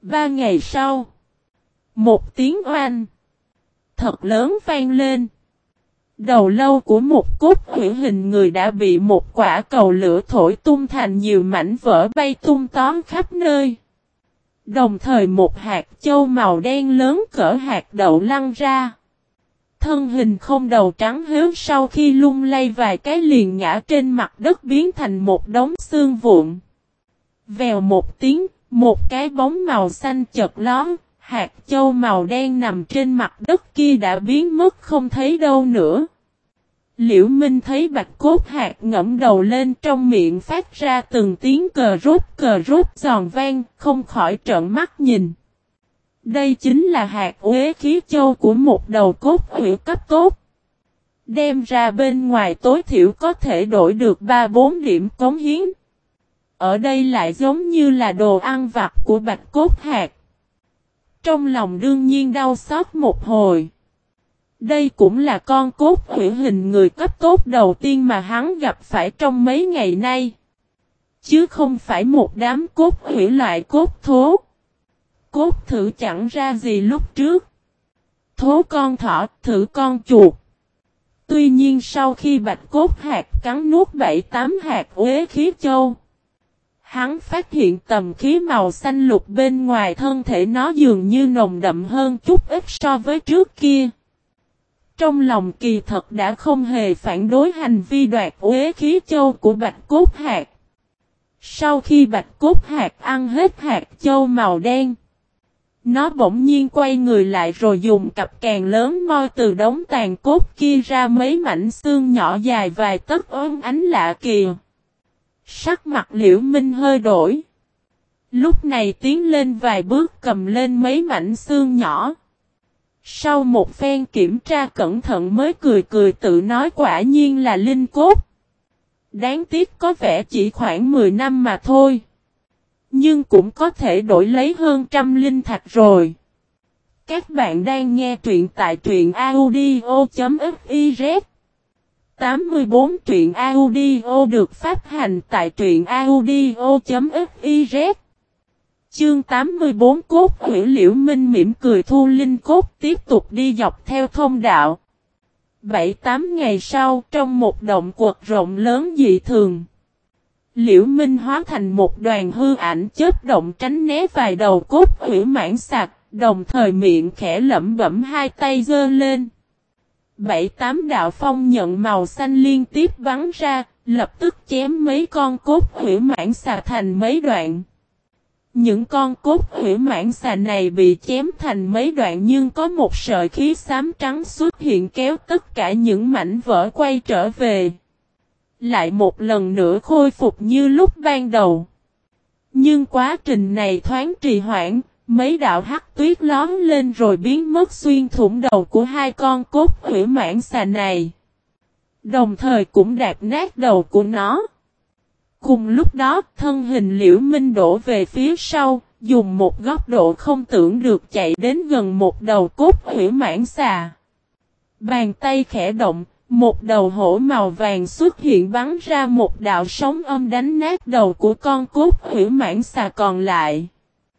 3 ngày sau, một tiếng oanh thật lớn vang lên. Đầu lâu của một cốt hủy hình người đã bị một quả cầu lửa thổi tung thành nhiều mảnh vỡ bay tung tóe khắp nơi. Đồng thời một hạt châu màu đen lớn cỡ hạt đậu lăn ra. Thân hình không đầu trắng héo sau khi lung lay vài cái liền ngã trên mặt đất biến thành một đống xương vụn. Vèo một tiếng, một cái bóng màu xanh chợt lóe, hạt châu màu đen nằm trên mặt đất kia đã biến mất không thấy đâu nữa. Liễu Minh thấy bạch cốt hạt ngẫm đầu lên trong miệng phát ra từng tiếng cờ rốt giòn vang, không khỏi trợn mắt nhìn. Đây chính là hạt uế khí châu của một đầu cốt hủy cấp tốt. Đem ra bên ngoài tối thiểu có thể đổi được 3-4 điểm cống hiến. Ở đây lại giống như là đồ ăn vặt của bạch cốt hạt. Trong lòng đương nhiên đau xót một hồi. Đây cũng là con cốt hủy hình người cấp tốt đầu tiên mà hắn gặp phải trong mấy ngày nay. Chứ không phải một đám cốt hủy loại cốt thố. Cốt thử chẳng ra gì lúc trước. Thố con thỏ, thử con chuột. Tuy nhiên sau khi bạch cốt hạt cắn nuốt 7-8 hạt uế khí châu, hắn phát hiện tầm khí màu xanh lục bên ngoài thân thể nó dường như nồng đậm hơn chút ít so với trước kia. Trong lòng kỳ thật đã không hề phản đối hành vi đoạt uế khí châu của bạch cốt hạt. Sau khi bạch cốt hạt ăn hết hạt châu màu đen, nó bỗng nhiên quay người lại rồi dùng cặp càng lớn moi từ đống tàn cốt kia ra mấy mảnh xương nhỏ dài vài tấc óng ánh lạ kìa. Sắc mặt Liễu Minh hơi đổi. Lúc này tiến lên vài bước cầm lên mấy mảnh xương nhỏ. Sau một phen kiểm tra cẩn thận mới cười cười tự nói quả nhiên là linh cốt. Đáng tiếc có vẻ chỉ khoảng 10 năm mà thôi. Nhưng cũng có thể đổi lấy hơn 100 linh thạch rồi. Các bạn đang nghe truyện tại truyện audio.fiz 84 truyện audio được phát hành tại truyện audio.fiz. Chương 84 cốt hủy. Liễu Minh mỉm cười thu linh cốt tiếp tục đi dọc theo thông đạo. 7-8 ngày sau trong một động quật rộng lớn dị thường, Liễu Minh hóa thành một đoàn hư ảnh chớp động tránh né vài đầu cốt hủy mãng sạc, đồng thời miệng khẽ lẩm bẩm hai tay giơ lên. 7-8 đạo phong nhận màu xanh liên tiếp bắn ra, lập tức chém mấy con cốt hủy mãng xà thành mấy đoạn. Những con cốt hủy mãng xà này bị chém thành mấy đoạn nhưng có một sợi khí xám trắng xuất hiện kéo tất cả những mảnh vỡ quay trở về. Lại một lần nữa khôi phục như lúc ban đầu. Nhưng quá trình này thoáng trì hoãn, mấy đạo hắc tuyết lóm lên rồi biến mất xuyên thủng đầu của hai con cốt hủy mãng xà này. Đồng thời cũng đạp nát đầu của nó. Cùng lúc đó, thân hình Liễu Minh đổ về phía sau, dùng một góc độ không tưởng được chạy đến gần một đầu cốt hủy mãng xà. Bàn tay khẽ động, một đầu hổ màu vàng xuất hiện bắn ra một đạo sóng âm đánh nát đầu của con cốt hủy mãng xà còn lại.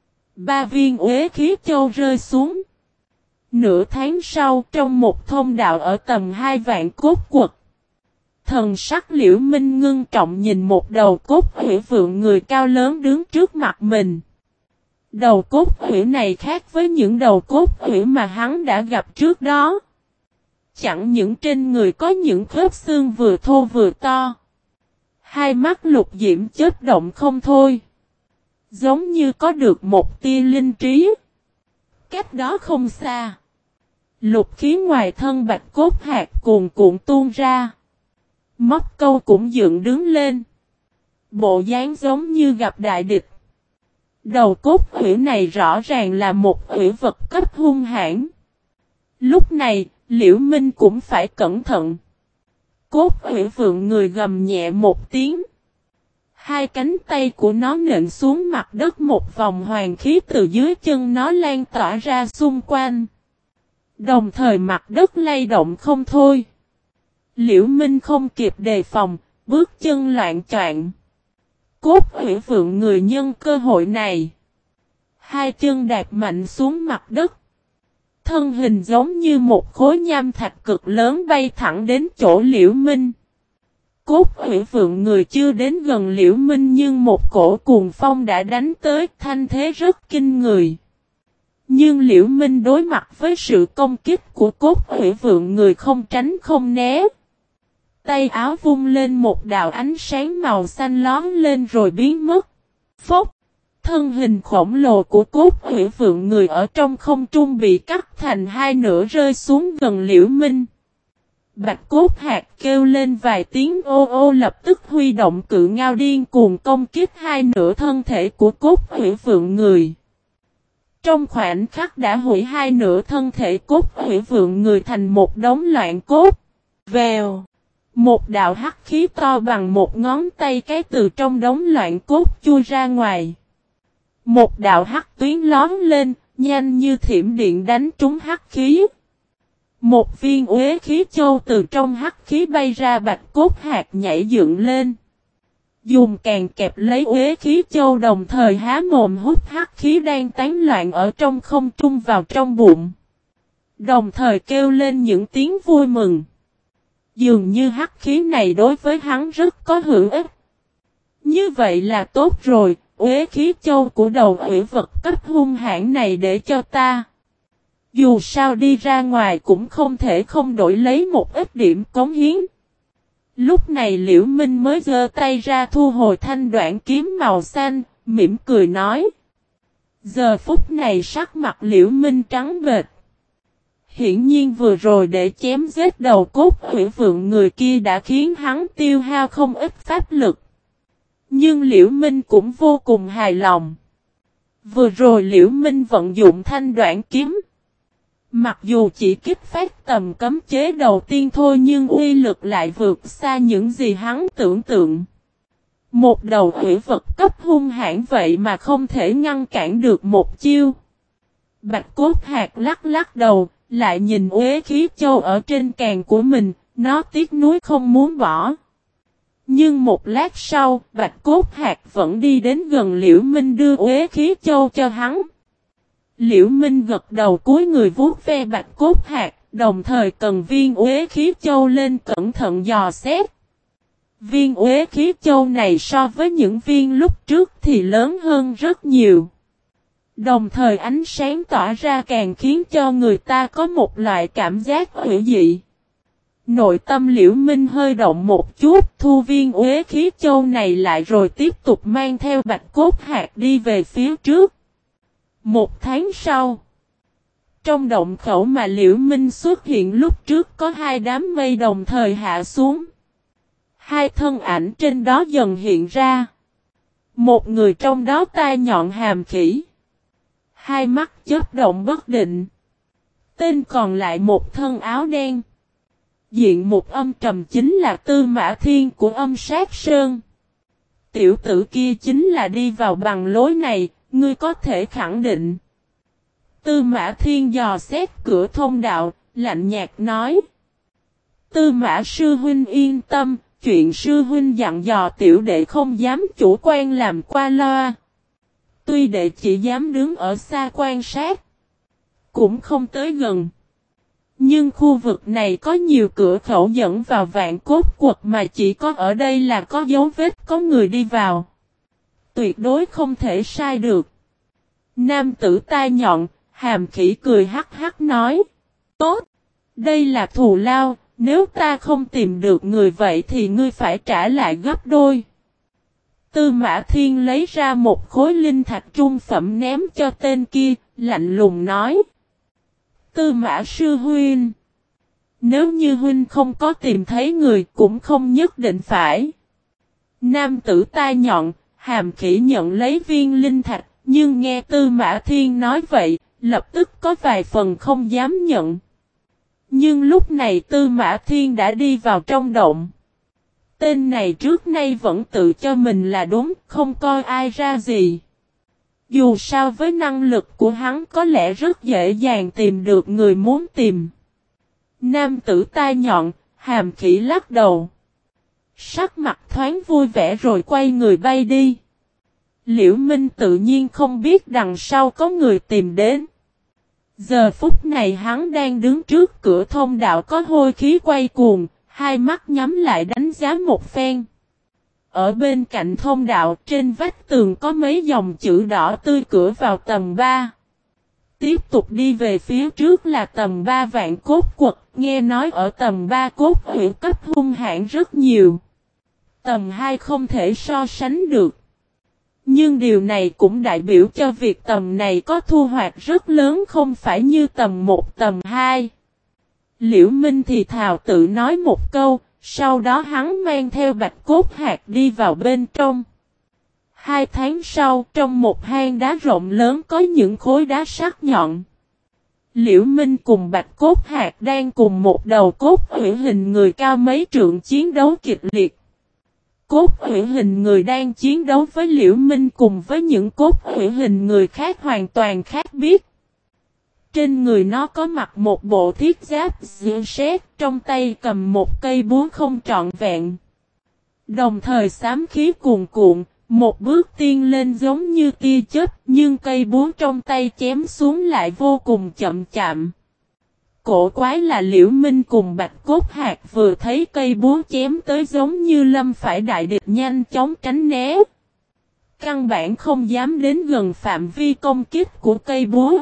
3 viên uế khí châu rơi xuống. Nửa tháng sau trong một thông đạo ở tầm 2 vạn cốt quật. Thần sắc Liễu Minh ngưng trọng nhìn một đầu cốt hủy vượng người cao lớn đứng trước mặt mình. Đầu cốt hủy này khác với những đầu cốt hủy mà hắn đã gặp trước đó. Chẳng những trên người có những khớp xương vừa thô vừa to. Hai mắt lục diễm chớp động không thôi. Giống như có được một tia linh trí. Cách đó không xa. Lục khí ngoài thân bạch cốt hạt cuồn cuộn tuôn ra. Móc câu cũng dựng đứng lên. Bộ dáng giống như gặp đại địch. Đầu cốt hủy này rõ ràng là một hủy vật cấp hung hãn. Lúc này, Liễu Minh cũng phải cẩn thận. Cốt hủy vượng người gầm nhẹ một tiếng. Hai cánh tay của nó nện xuống mặt đất, một vòng hoàng khí từ dưới chân nó lan tỏa ra xung quanh. Đồng thời mặt đất lay động không thôi. Liễu Minh không kịp đề phòng, bước chân loạn choạng. Cốt hủy vượng người nhân cơ hội này. Hai chân đạp mạnh xuống mặt đất. Thân hình giống như một khối nham thạch cực lớn bay thẳng đến chỗ Liễu Minh. Cốt hủy vượng người chưa đến gần Liễu Minh nhưng một cổ cuồng phong đã đánh tới, thanh thế rất kinh người. Nhưng Liễu Minh đối mặt với sự công kích của cốt hủy vượng người không tránh không né. Tay áo vung lên một đạo ánh sáng màu xanh lóe lên rồi biến mất. Phốc! Thân hình khổng lồ của cốt hủy vượng người ở trong không trung bị cắt thành hai nửa rơi xuống gần Liễu Minh. Bạch cốt hạt kêu lên vài tiếng ô ô lập tức huy động cự ngao điên cuồng công kích hai nửa thân thể của cốt hủy vượng người. Trong khoảnh khắc đã hủy hai nửa thân thể cốt hủy vượng người thành một đống loạn cốt. Vèo! Một đạo hắc khí to bằng một ngón tay cái từ trong đống loạn cốt chui ra ngoài. Một đạo hắc tuyến lóm lên, nhanh như thiểm điện đánh trúng hắc khí. Một viên uế khí châu từ trong hắc khí bay ra, bạch cốt hạt nhảy dựng lên. Dùng càng kẹp lấy uế khí châu đồng thời há mồm hút hắc khí đang tán loạn ở trong không trung vào trong bụng. Đồng thời kêu lên những tiếng vui mừng. Dường như hắc khí này đối với hắn rất có hữu ích. Như vậy là tốt rồi, uế khí châu của đầu ủy vật cấp hung hãn này để cho ta. Dù sao đi ra ngoài cũng không thể không đổi lấy một ít điểm cống hiến. Lúc này Liễu Minh mới giơ tay ra thu hồi thanh đoạn kiếm màu xanh, mỉm cười nói. Giờ phút này sắc mặt Liễu Minh trắng bệch. Hiển nhiên vừa rồi để chém giết đầu cốt hủy vượng người kia đã khiến hắn tiêu hao không ít pháp lực. Nhưng Liễu Minh cũng vô cùng hài lòng. Vừa rồi Liễu Minh vận dụng thanh đoạn kiếm. Mặc dù chỉ kích phát tầm cấm chế đầu tiên thôi nhưng uy lực lại vượt xa những gì hắn tưởng tượng. Một đầu hủy vật cấp hung hãn vậy mà không thể ngăn cản được một chiêu. Bạch cốt hạt lắc lắc đầu, lại nhìn uế khí châu ở trên càn của mình, nó tiếc nuối không muốn bỏ. Nhưng một lát sau, bạch cốt hạt vẫn đi đến gần Liễu Minh đưa uế khí châu cho hắn. Liễu Minh gật đầu cúi người vuốt ve bạch cốt hạt, đồng thời cầm viên uế khí châu lên cẩn thận dò xét. Viên uế khí châu này so với những viên lúc trước thì lớn hơn rất nhiều. Đồng thời ánh sáng tỏa ra càng khiến cho người ta có một loại cảm giác hủy dị. Nội tâm Liễu Minh hơi động một chút, thu viên uế khí châu này lại rồi tiếp tục mang theo bạch cốt hạt đi về phía trước. Một tháng sau, trong động khẩu mà Liễu Minh xuất hiện lúc trước có hai đám mây đồng thời hạ xuống. Hai thân ảnh trên đó dần hiện ra. Một người trong đó tai nhọn hàm khỉ. Hai mắt chớp động bất định. Tên còn lại một thân áo đen. Diện một âm trầm chính là Tư Mã Thiên của Âm Sát Sơn. Tiểu tử kia chính là đi vào bằng lối này, ngươi có thể khẳng định. Tư Mã Thiên dò xét cửa thông đạo, lạnh nhạt nói. Tư Mã sư huynh yên tâm, chuyện sư huynh dặn dò tiểu đệ không dám chủ quan làm qua loa. Tuy đệ chỉ dám đứng ở xa quan sát, cũng không tới gần. Nhưng khu vực này có nhiều cửa khẩu dẫn vào Vạn Cốt Quật mà chỉ có ở đây là có dấu vết có người đi vào. Tuyệt đối không thể sai được. Nam tử tai nhọn, hàm khỉ cười hắc hắc nói. Tốt, đây là thù lao, nếu ta không tìm được người vậy thì ngươi phải trả lại gấp đôi. Tư Mã Thiên lấy ra một khối linh thạch trung phẩm ném cho tên kia, lạnh lùng nói. Tư Mã sư huynh, nếu như huynh không có tìm thấy người cũng không nhất định phải. Nam tử tai nhọn, hàm khỉ nhận lấy viên linh thạch, nhưng nghe Tư Mã Thiên nói vậy, lập tức có vài phần không dám nhận. Nhưng lúc này Tư Mã Thiên đã đi vào trong động. Tên này trước nay vẫn tự cho mình là đúng, không coi ai ra gì. Dù sao với năng lực của hắn có lẽ rất dễ dàng tìm được người muốn tìm. Nam tử tai nhọn, hàm khỉ lắc đầu. Sắc mặt thoáng vui vẻ rồi quay người bay đi. Liễu Minh tự nhiên không biết đằng sau có người tìm đến. Giờ phút này hắn đang đứng trước cửa thông đạo có hôi khí quay cuồng, hai mắt nhắm lại đánh giá một phen. Ở bên cạnh thông đạo trên vách tường có mấy dòng chữ đỏ tươi cửa vào tầng 3. Tiếp tục đi về phía trước là tầng 3 vạn cốt quật, nghe nói ở tầng 3 cốt huyện cấp hung hãn rất nhiều. Tầng 2 không thể so sánh được. Nhưng điều này cũng đại biểu cho việc tầng này có thu hoạch rất lớn không phải như tầng 1 tầng 2. Liễu Minh thì thào tự nói một câu, sau đó hắn mang theo bạch cốt hạt đi vào bên trong. 2 tháng sau, trong một hang đá rộng lớn có những khối đá sắc nhọn. Liễu Minh cùng bạch cốt hạt đang cùng một đầu cốt hủy hình người cao mấy trượng chiến đấu kịch liệt. Cốt hủy hình người đang chiến đấu với Liễu Minh cùng với những cốt hủy hình người khác hoàn toàn khác biệt. Trên người nó có mặc một bộ thiết giáp diện sét, trong tay cầm một cây búa không trọn vẹn. Đồng thời xám khí cuồn cuộn, một bước tiên lên giống như tia chớp, nhưng cây búa trong tay chém xuống lại vô cùng chậm chạm. Cổ quái là Liễu Minh cùng bạch cốt hạt vừa thấy cây búa chém tới giống như lâm phải đại địch nhanh chóng tránh né. Căn bản không dám đến gần phạm vi công kích của cây búa.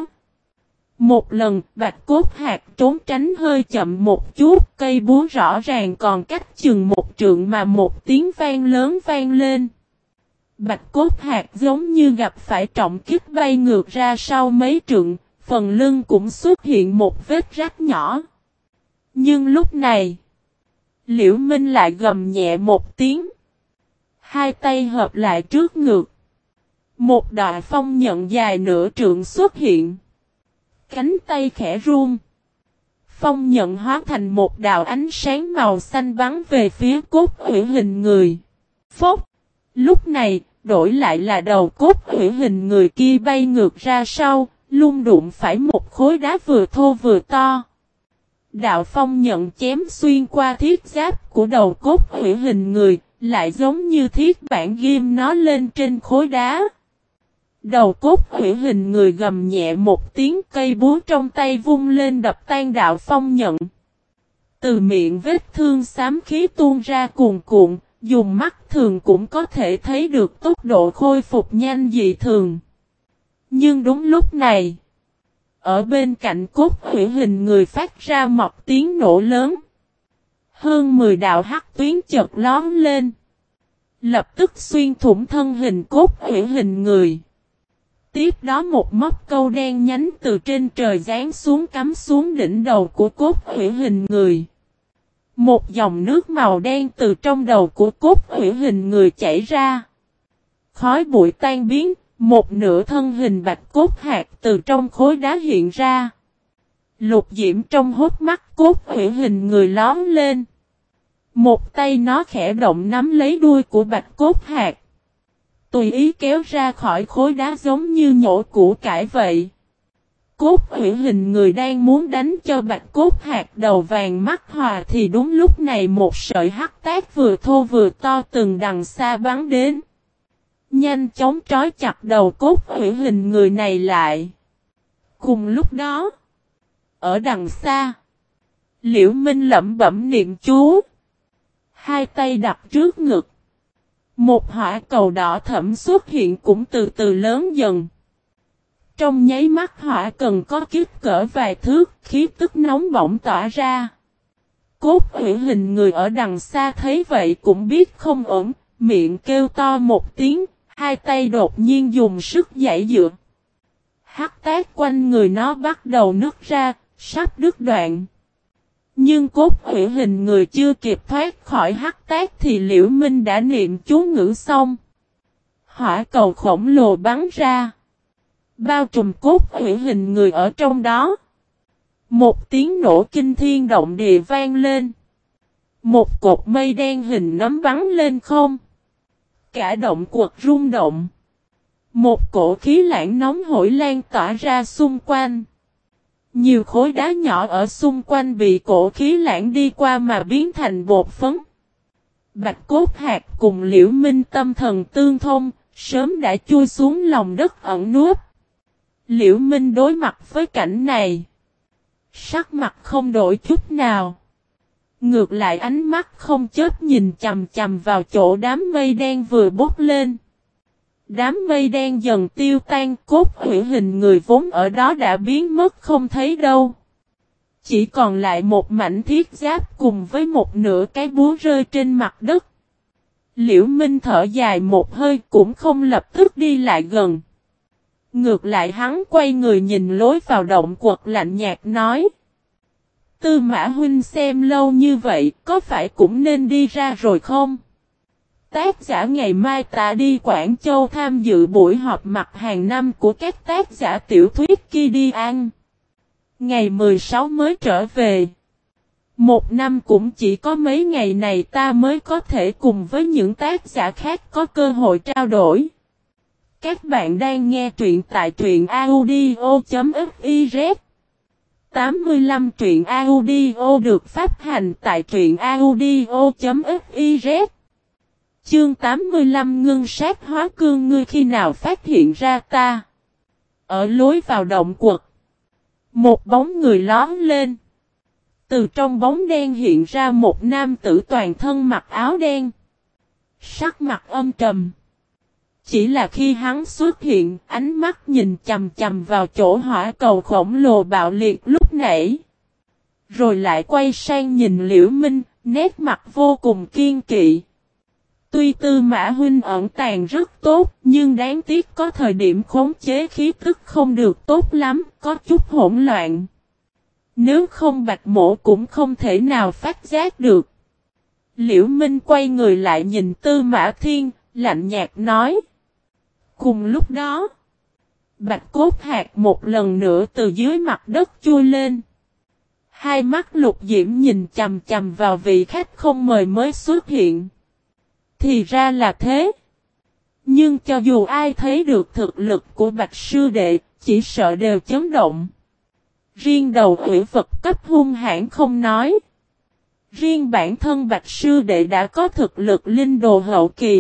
Một lần, bạch cốt hạt trốn tránh hơi chậm một chút, cây búa rõ ràng còn cách chừng một trượng mà một tiếng vang lớn vang lên. Bạch cốt hạt giống như gặp phải trọng kích bay ngược ra sau mấy trượng, phần lưng cũng xuất hiện một vết rách nhỏ. Nhưng lúc này, Liễu Minh lại gầm nhẹ một tiếng. Hai tay hợp lại trước ngực. Một đoạn phong nhận dài nửa trượng xuất hiện. Cánh tay khẽ run. Phong nhận hóa thành một đạo ánh sáng màu xanh bắn về phía cốt hủy hình người. Phốc! Lúc này, đổi lại là đầu cốt hủy hình người kia bay ngược ra sau, lung đụng phải một khối đá vừa thô vừa to. Đạo phong nhận chém xuyên qua thiết giáp của đầu cốt hủy hình người, lại giống như thiết bản ghim nó lên trên khối đá. Đầu cốt hủy hình người gầm nhẹ một tiếng, cây búa trong tay vung lên đập tan đạo phong nhận. Từ miệng vết thương xám khí tuôn ra cuồn cuộn, dùng mắt thường cũng có thể thấy được tốc độ khôi phục nhanh dị thường. Nhưng đúng lúc này, ở bên cạnh cốt hủy hình người phát ra một tiếng nổ lớn. Hơn 10 đạo hắc tuyến chợt lóm lên. Lập tức xuyên thủng thân hình cốt hủy hình người. Tiếp đó một móc câu đen nhánh từ trên trời giáng xuống cắm xuống đỉnh đầu của cốt hủy hình người. Một dòng nước màu đen từ trong đầu của cốt hủy hình người chảy ra. Khói bụi tan biến, một nửa thân hình bạch cốt hạt từ trong khối đá hiện ra. Lục diễm trong hốc mắt cốt hủy hình người lóm lên. Một tay nó khẽ động nắm lấy đuôi của bạch cốt hạt. Tùy ý kéo ra khỏi khối đá giống như nhổ củ cải vậy. Cốt hủy hình người đang muốn đánh cho bạch cốt hạt đầu vàng mắt hòa thì đúng lúc này một sợi hắc tác vừa thô vừa to từng đằng xa bắn đến. Nhanh chóng trói chặt đầu cốt hủy hình người này lại. Cùng lúc đó, ở đằng xa, Liễu Minh lẩm bẩm niệm chú. Hai tay đặt trước ngực. Một hỏa cầu đỏ thẫm xuất hiện cũng từ từ lớn dần. Trong nháy mắt hỏa cần có kích cỡ vài thước, khí tức nóng bỏng tỏa ra. Cốt hủy hình người ở đằng xa thấy vậy cũng biết không ổn, miệng kêu to một tiếng, hai tay đột nhiên dùng sức giãy giụa. Hắc tác quanh người nó bắt đầu nứt ra, sắp đứt đoạn. Nhưng cốt hủy hình người chưa kịp thoát khỏi hắc tác thì Liễu Minh đã niệm chú ngữ xong. Hỏa cầu khổng lồ bắn ra. Bao trùm cốt hủy hình người ở trong đó. Một tiếng nổ kinh thiên động địa vang lên. Một cột mây đen hình nấm bắn lên không. Cả động quật rung động. Một cổ khí lãng nóng hổi lan tỏa ra xung quanh. Nhiều khối đá nhỏ ở xung quanh bị cổ khí lãng đi qua mà biến thành bột phấn. Bạch cốt hạt cùng Liễu Minh tâm thần tương thông, sớm đã chui xuống lòng đất ẩn núp. Liễu Minh đối mặt với cảnh này, sắc mặt không đổi chút nào. Ngược lại ánh mắt không chớp nhìn chằm chằm vào chỗ đám mây đen vừa bốc lên. Đám mây đen dần tiêu tan, cốt hủy hình người vốn ở đó đã biến mất không thấy đâu. Chỉ còn lại một mảnh thiết giáp cùng với một nửa cái búa rơi trên mặt đất. Liễu Minh thở dài một hơi cũng không lập tức đi lại gần. Ngược lại hắn quay người nhìn lối vào động quật lạnh nhạt nói. Tư Mã huynh xem lâu như vậy có phải cũng nên đi ra rồi không? Tác giả ngày mai ta đi Quảng Châu tham dự buổi họp mặt hàng năm của các tác giả tiểu thuyết Kidian. Ngày 16 mới trở về. Một năm cũng chỉ có mấy ngày này ta mới có thể cùng với những tác giả khác có cơ hội trao đổi. Các bạn đang nghe truyện tại truyện audio.fiz 85 truyện audio được phát hành tại truyện audio.fiz. Chương 85 ngưng sát hóa cương ngươi khi nào phát hiện ra ta. Ở lối vào động quật, một bóng người lóm lên. Từ trong bóng đen hiện ra một nam tử toàn thân mặc áo đen. Sắc mặt âm trầm. Chỉ là khi hắn xuất hiện, ánh mắt nhìn chằm chằm vào chỗ hỏa cầu khổng lồ bạo liệt lúc nãy. Rồi lại quay sang nhìn Liễu Minh, nét mặt vô cùng kiên kỵ. Tuy Tư Mã huynh ẩn tàng rất tốt, nhưng đáng tiếc có thời điểm khống chế khí tức không được tốt lắm, có chút hỗn loạn. Nếu không Bạch Mổ cũng không thể nào phát giác được. Liễu Minh quay người lại nhìn Tư Mã Thiên, lạnh nhạt nói. Cùng lúc đó, Bạch Cốt Hạc một lần nữa từ dưới mặt đất chui lên. Hai mắt Lục Diễm nhìn chằm chằm vào vị khách không mời mới xuất hiện. Thì ra là thế. Nhưng cho dù ai thấy được thực lực của Bạch Sư Đệ, chỉ sợ đều chấn động. Riêng đầu ủy vật cấp hung hãn không nói. Riêng bản thân Bạch Sư Đệ đã có thực lực linh đồ hậu kỳ.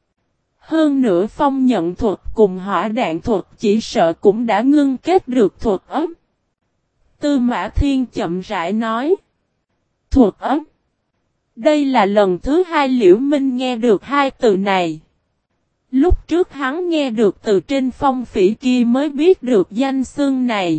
Hơn nữa phong nhận thuật cùng hỏa đạn thuật chỉ sợ cũng đã ngưng kết được thuật ấm. Tư Mã Thiên chậm rãi nói. Thuật ấm. Đây là lần thứ hai Liễu Minh nghe được hai từ này. Lúc trước hắn nghe được từ trên phong phỉ kia mới biết được danh xưng này.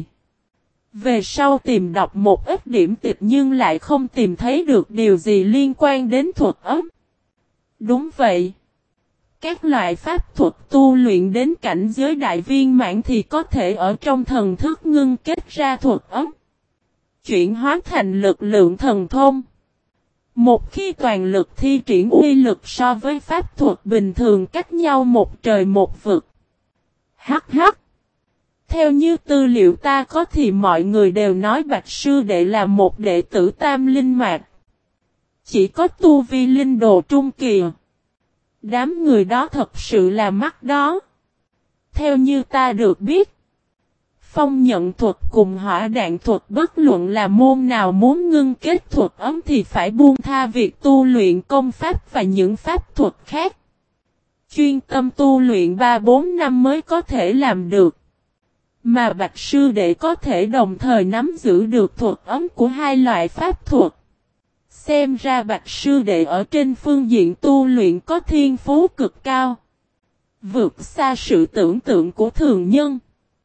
Về sau tìm đọc một ít điểm tịch nhưng lại không tìm thấy được điều gì liên quan đến thuật ấm. Đúng vậy. Các loại pháp thuật tu luyện đến cảnh giới đại viên mãn thì có thể ở trong thần thức ngưng kết ra thuật ấm. Chuyển hóa thành lực lượng thần thông. Một khi toàn lực thi triển uy lực so với pháp thuật bình thường cách nhau một trời một vực. Hắc hắc. Theo như tư liệu ta có thì mọi người đều nói Bạch Sư Đệ là một đệ tử Tam Linh Mạc. Chỉ có tu vi linh đồ trung kỳ. Đám người đó thật sự là mắt đó. Theo như ta được biết, phong nhận thuật cùng hỏa đạn thuật bất luận là môn nào muốn ngưng kết thuật ấm thì phải buông tha việc tu luyện công pháp và những pháp thuật khác. Chuyên tâm tu luyện 3-4 năm mới có thể làm được. Mà Bạch Sư Đệ có thể đồng thời nắm giữ được thuật ấm của hai loại pháp thuật. Xem ra Bạch Sư Đệ ở trên phương diện tu luyện có thiên phú cực cao. Vượt xa sự tưởng tượng của thường nhân.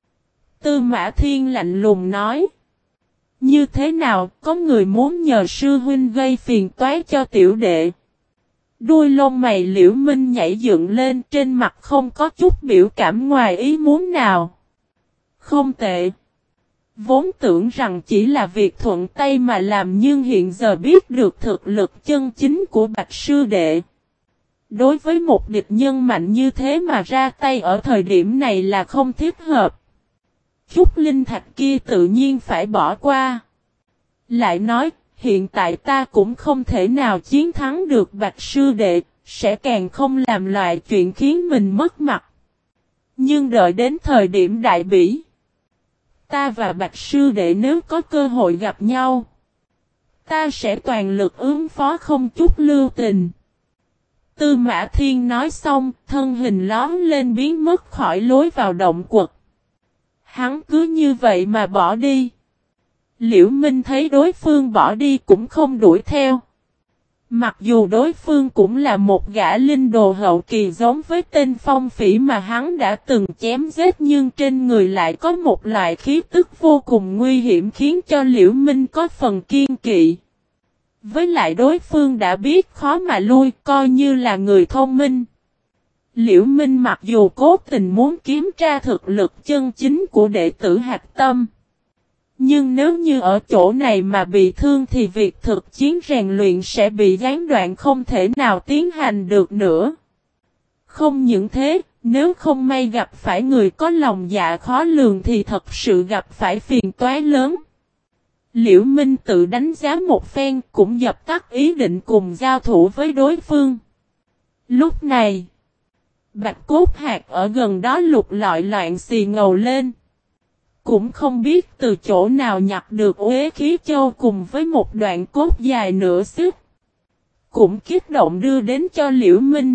Tư Mã Thiên lạnh lùng nói. Như thế nào có người muốn nhờ sư huynh gây phiền toái cho tiểu đệ. Đuôi lông mày Liễu Minh nhảy dựng lên trên mặt không có chút biểu cảm ngoài ý muốn nào. Không tệ. Vốn tưởng rằng chỉ là việc thuận tay mà làm nhưng hiện giờ biết được thực lực chân chính của Bạch Sư Đệ. Đối với một địch nhân mạnh như thế mà ra tay ở thời điểm này là không thích hợp. Chút linh thạch kia tự nhiên phải bỏ qua. Lại nói, hiện tại ta cũng không thể nào chiến thắng được Bạch Sư Đệ, sẽ càng không làm loại chuyện khiến mình mất mặt. Nhưng đợi đến thời điểm đại bỉ, ta và Bạch Sư Đệ nếu có cơ hội gặp nhau, ta sẽ toàn lực ứng phó không chút lưu tình. Tư Mã Thiên nói xong, thân hình lóm lên biến mất khỏi lối vào động quật. Hắn cứ như vậy mà bỏ đi. Liễu Minh thấy đối phương bỏ đi cũng không đuổi theo. Mặc dù đối phương cũng là một gã linh đồ hậu kỳ giống với tên Phong Phỉ mà hắn đã từng chém giết, nhưng trên người lại có một loại khí tức vô cùng nguy hiểm khiến cho Liễu Minh có phần kiêng kỵ. Với lại đối phương đã biết khó mà lui, coi như là người thông minh. Liễu Minh mặc dù cố tình muốn kiểm tra thực lực chân chính của đệ tử Hạch Tâm, nhưng nếu như ở chỗ này mà bị thương thì việc thực chiến rèn luyện sẽ bị gián đoạn, không thể nào tiến hành được nữa. Không những thế, nếu không may gặp phải người có lòng dạ khó lường thì thật sự gặp phải phiền toái lớn. Liễu Minh tự đánh giá một phen cũng dập tắt ý định cùng giao thủ với đối phương. Lúc này, Bạch Cốt Hạc ở gần đó lục lọi loạn xì ngầu lên. Cũng không biết từ chỗ nào nhặt được uế khí châu cùng với một đoạn cốt dài nửa xích. Cũng kích động đưa đến cho Liễu Minh.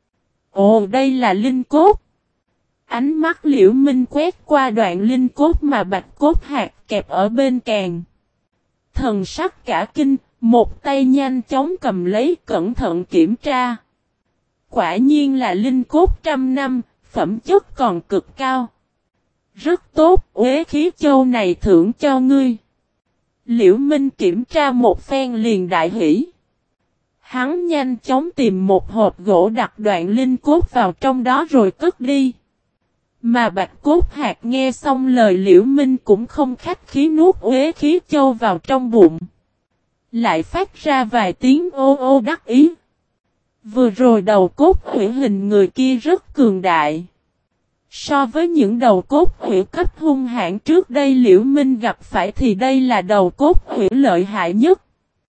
Ồ, đây là linh cốt. Ánh mắt Liễu Minh quét qua đoạn linh cốt mà Bạch Cốt Hạc kẹp ở bên càng. Thần sắc cả kinh, một tay nhanh chóng cầm lấy cẩn thận kiểm tra. Quả nhiên là linh cốt trăm năm, phẩm chất còn cực cao. Rất tốt, uế khí châu này thưởng cho ngươi. Liễu Minh kiểm tra một phen liền đại hỉ. Hắn nhanh chóng tìm một hộp gỗ đặt đoạn linh cốt vào trong đó rồi cất đi. Mà Bạch Cốt Hạc nghe xong lời Liễu Minh cũng không khách khí nuốt uế khí châu vào trong bụng. Lại phát ra vài tiếng ô ô đắc ý. Vừa rồi đầu cốt hủy hình người kia rất cường đại. So với những đầu cốt hủy cấp hung hãn trước đây Liễu Minh gặp phải thì đây là đầu cốt hủy lợi hại nhất.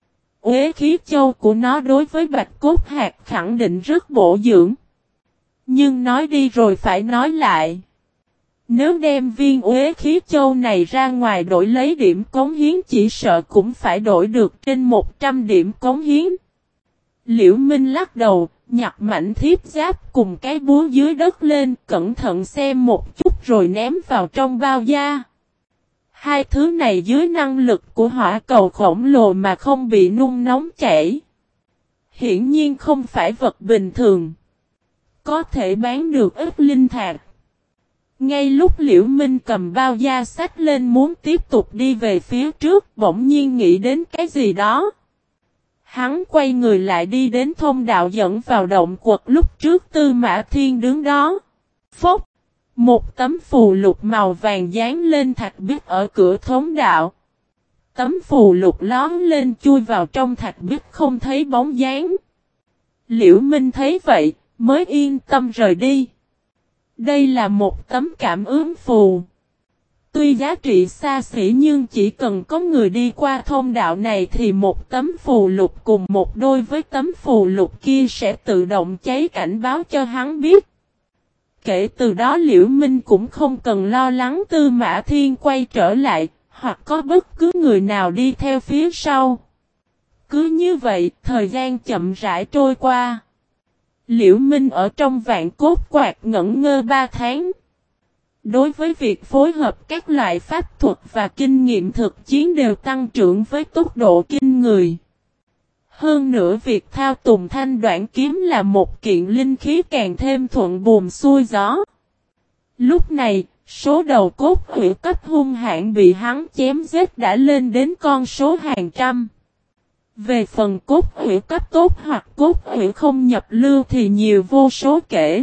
Uế khí châu của nó đối với Bạch Cốt Hạc khẳng định rất bổ dưỡng. Nhưng nói đi rồi phải nói lại. Nếu đem viên uế khí châu này ra ngoài đổi lấy điểm cống hiến chỉ sợ cũng phải đổi được trên 100 điểm cống hiến. Liễu Minh lắc đầu, nhặt mảnh thiếp giáp cùng cái búa dưới đất lên, cẩn thận xem một chút rồi ném vào trong bao da. Hai thứ này dưới năng lực của hỏa cầu khổng lồ mà không bị nung nóng chảy. Hiển nhiên không phải vật bình thường. Có thể bán được ít linh thạch. Ngay lúc Liễu Minh cầm bao da xách lên muốn tiếp tục đi về phía trước, bỗng nhiên nghĩ đến cái gì đó. Hắn quay người lại đi đến thông đạo dẫn vào động quật lúc trước Tư Mã Thiên đứng đó. Phốc! Một tấm phù lục màu vàng dán lên thạch bích ở cửa thông đạo. Tấm phù lục lón lên chui vào trong thạch bích không thấy bóng dáng. Liễu Minh thấy vậy, mới yên tâm rời đi. Đây là một tấm cảm ứng phù. Tuy giá trị xa xỉ nhưng chỉ cần có người đi qua thông đạo này thì một tấm phù lục cùng một đôi với tấm phù lục kia sẽ tự động cháy cảnh báo cho hắn biết. Kể từ đó Liễu Minh cũng không cần lo lắng Tư Mã Thiên quay trở lại, hoặc có bất cứ người nào đi theo phía sau. Cứ như vậy, thời gian chậm rãi trôi qua. Liễu Minh ở trong vạn cốt quạt ngẩn ngơ 3 tháng. Đối với việc phối hợp các loại pháp thuật và kinh nghiệm thực chiến đều tăng trưởng với tốc độ kinh người. Hơn nữa việc thao tùng thanh đoạn kiếm là một kiện linh khí càng thêm thuận buồm xuôi gió. Lúc này, số đầu cốt hủy cấp hung hãn bị hắn chém giết đã lên đến con số hàng trăm. Về phần cốt hủy cấp tốt hoặc cốt hủy không nhập lưu thì nhiều vô số kể.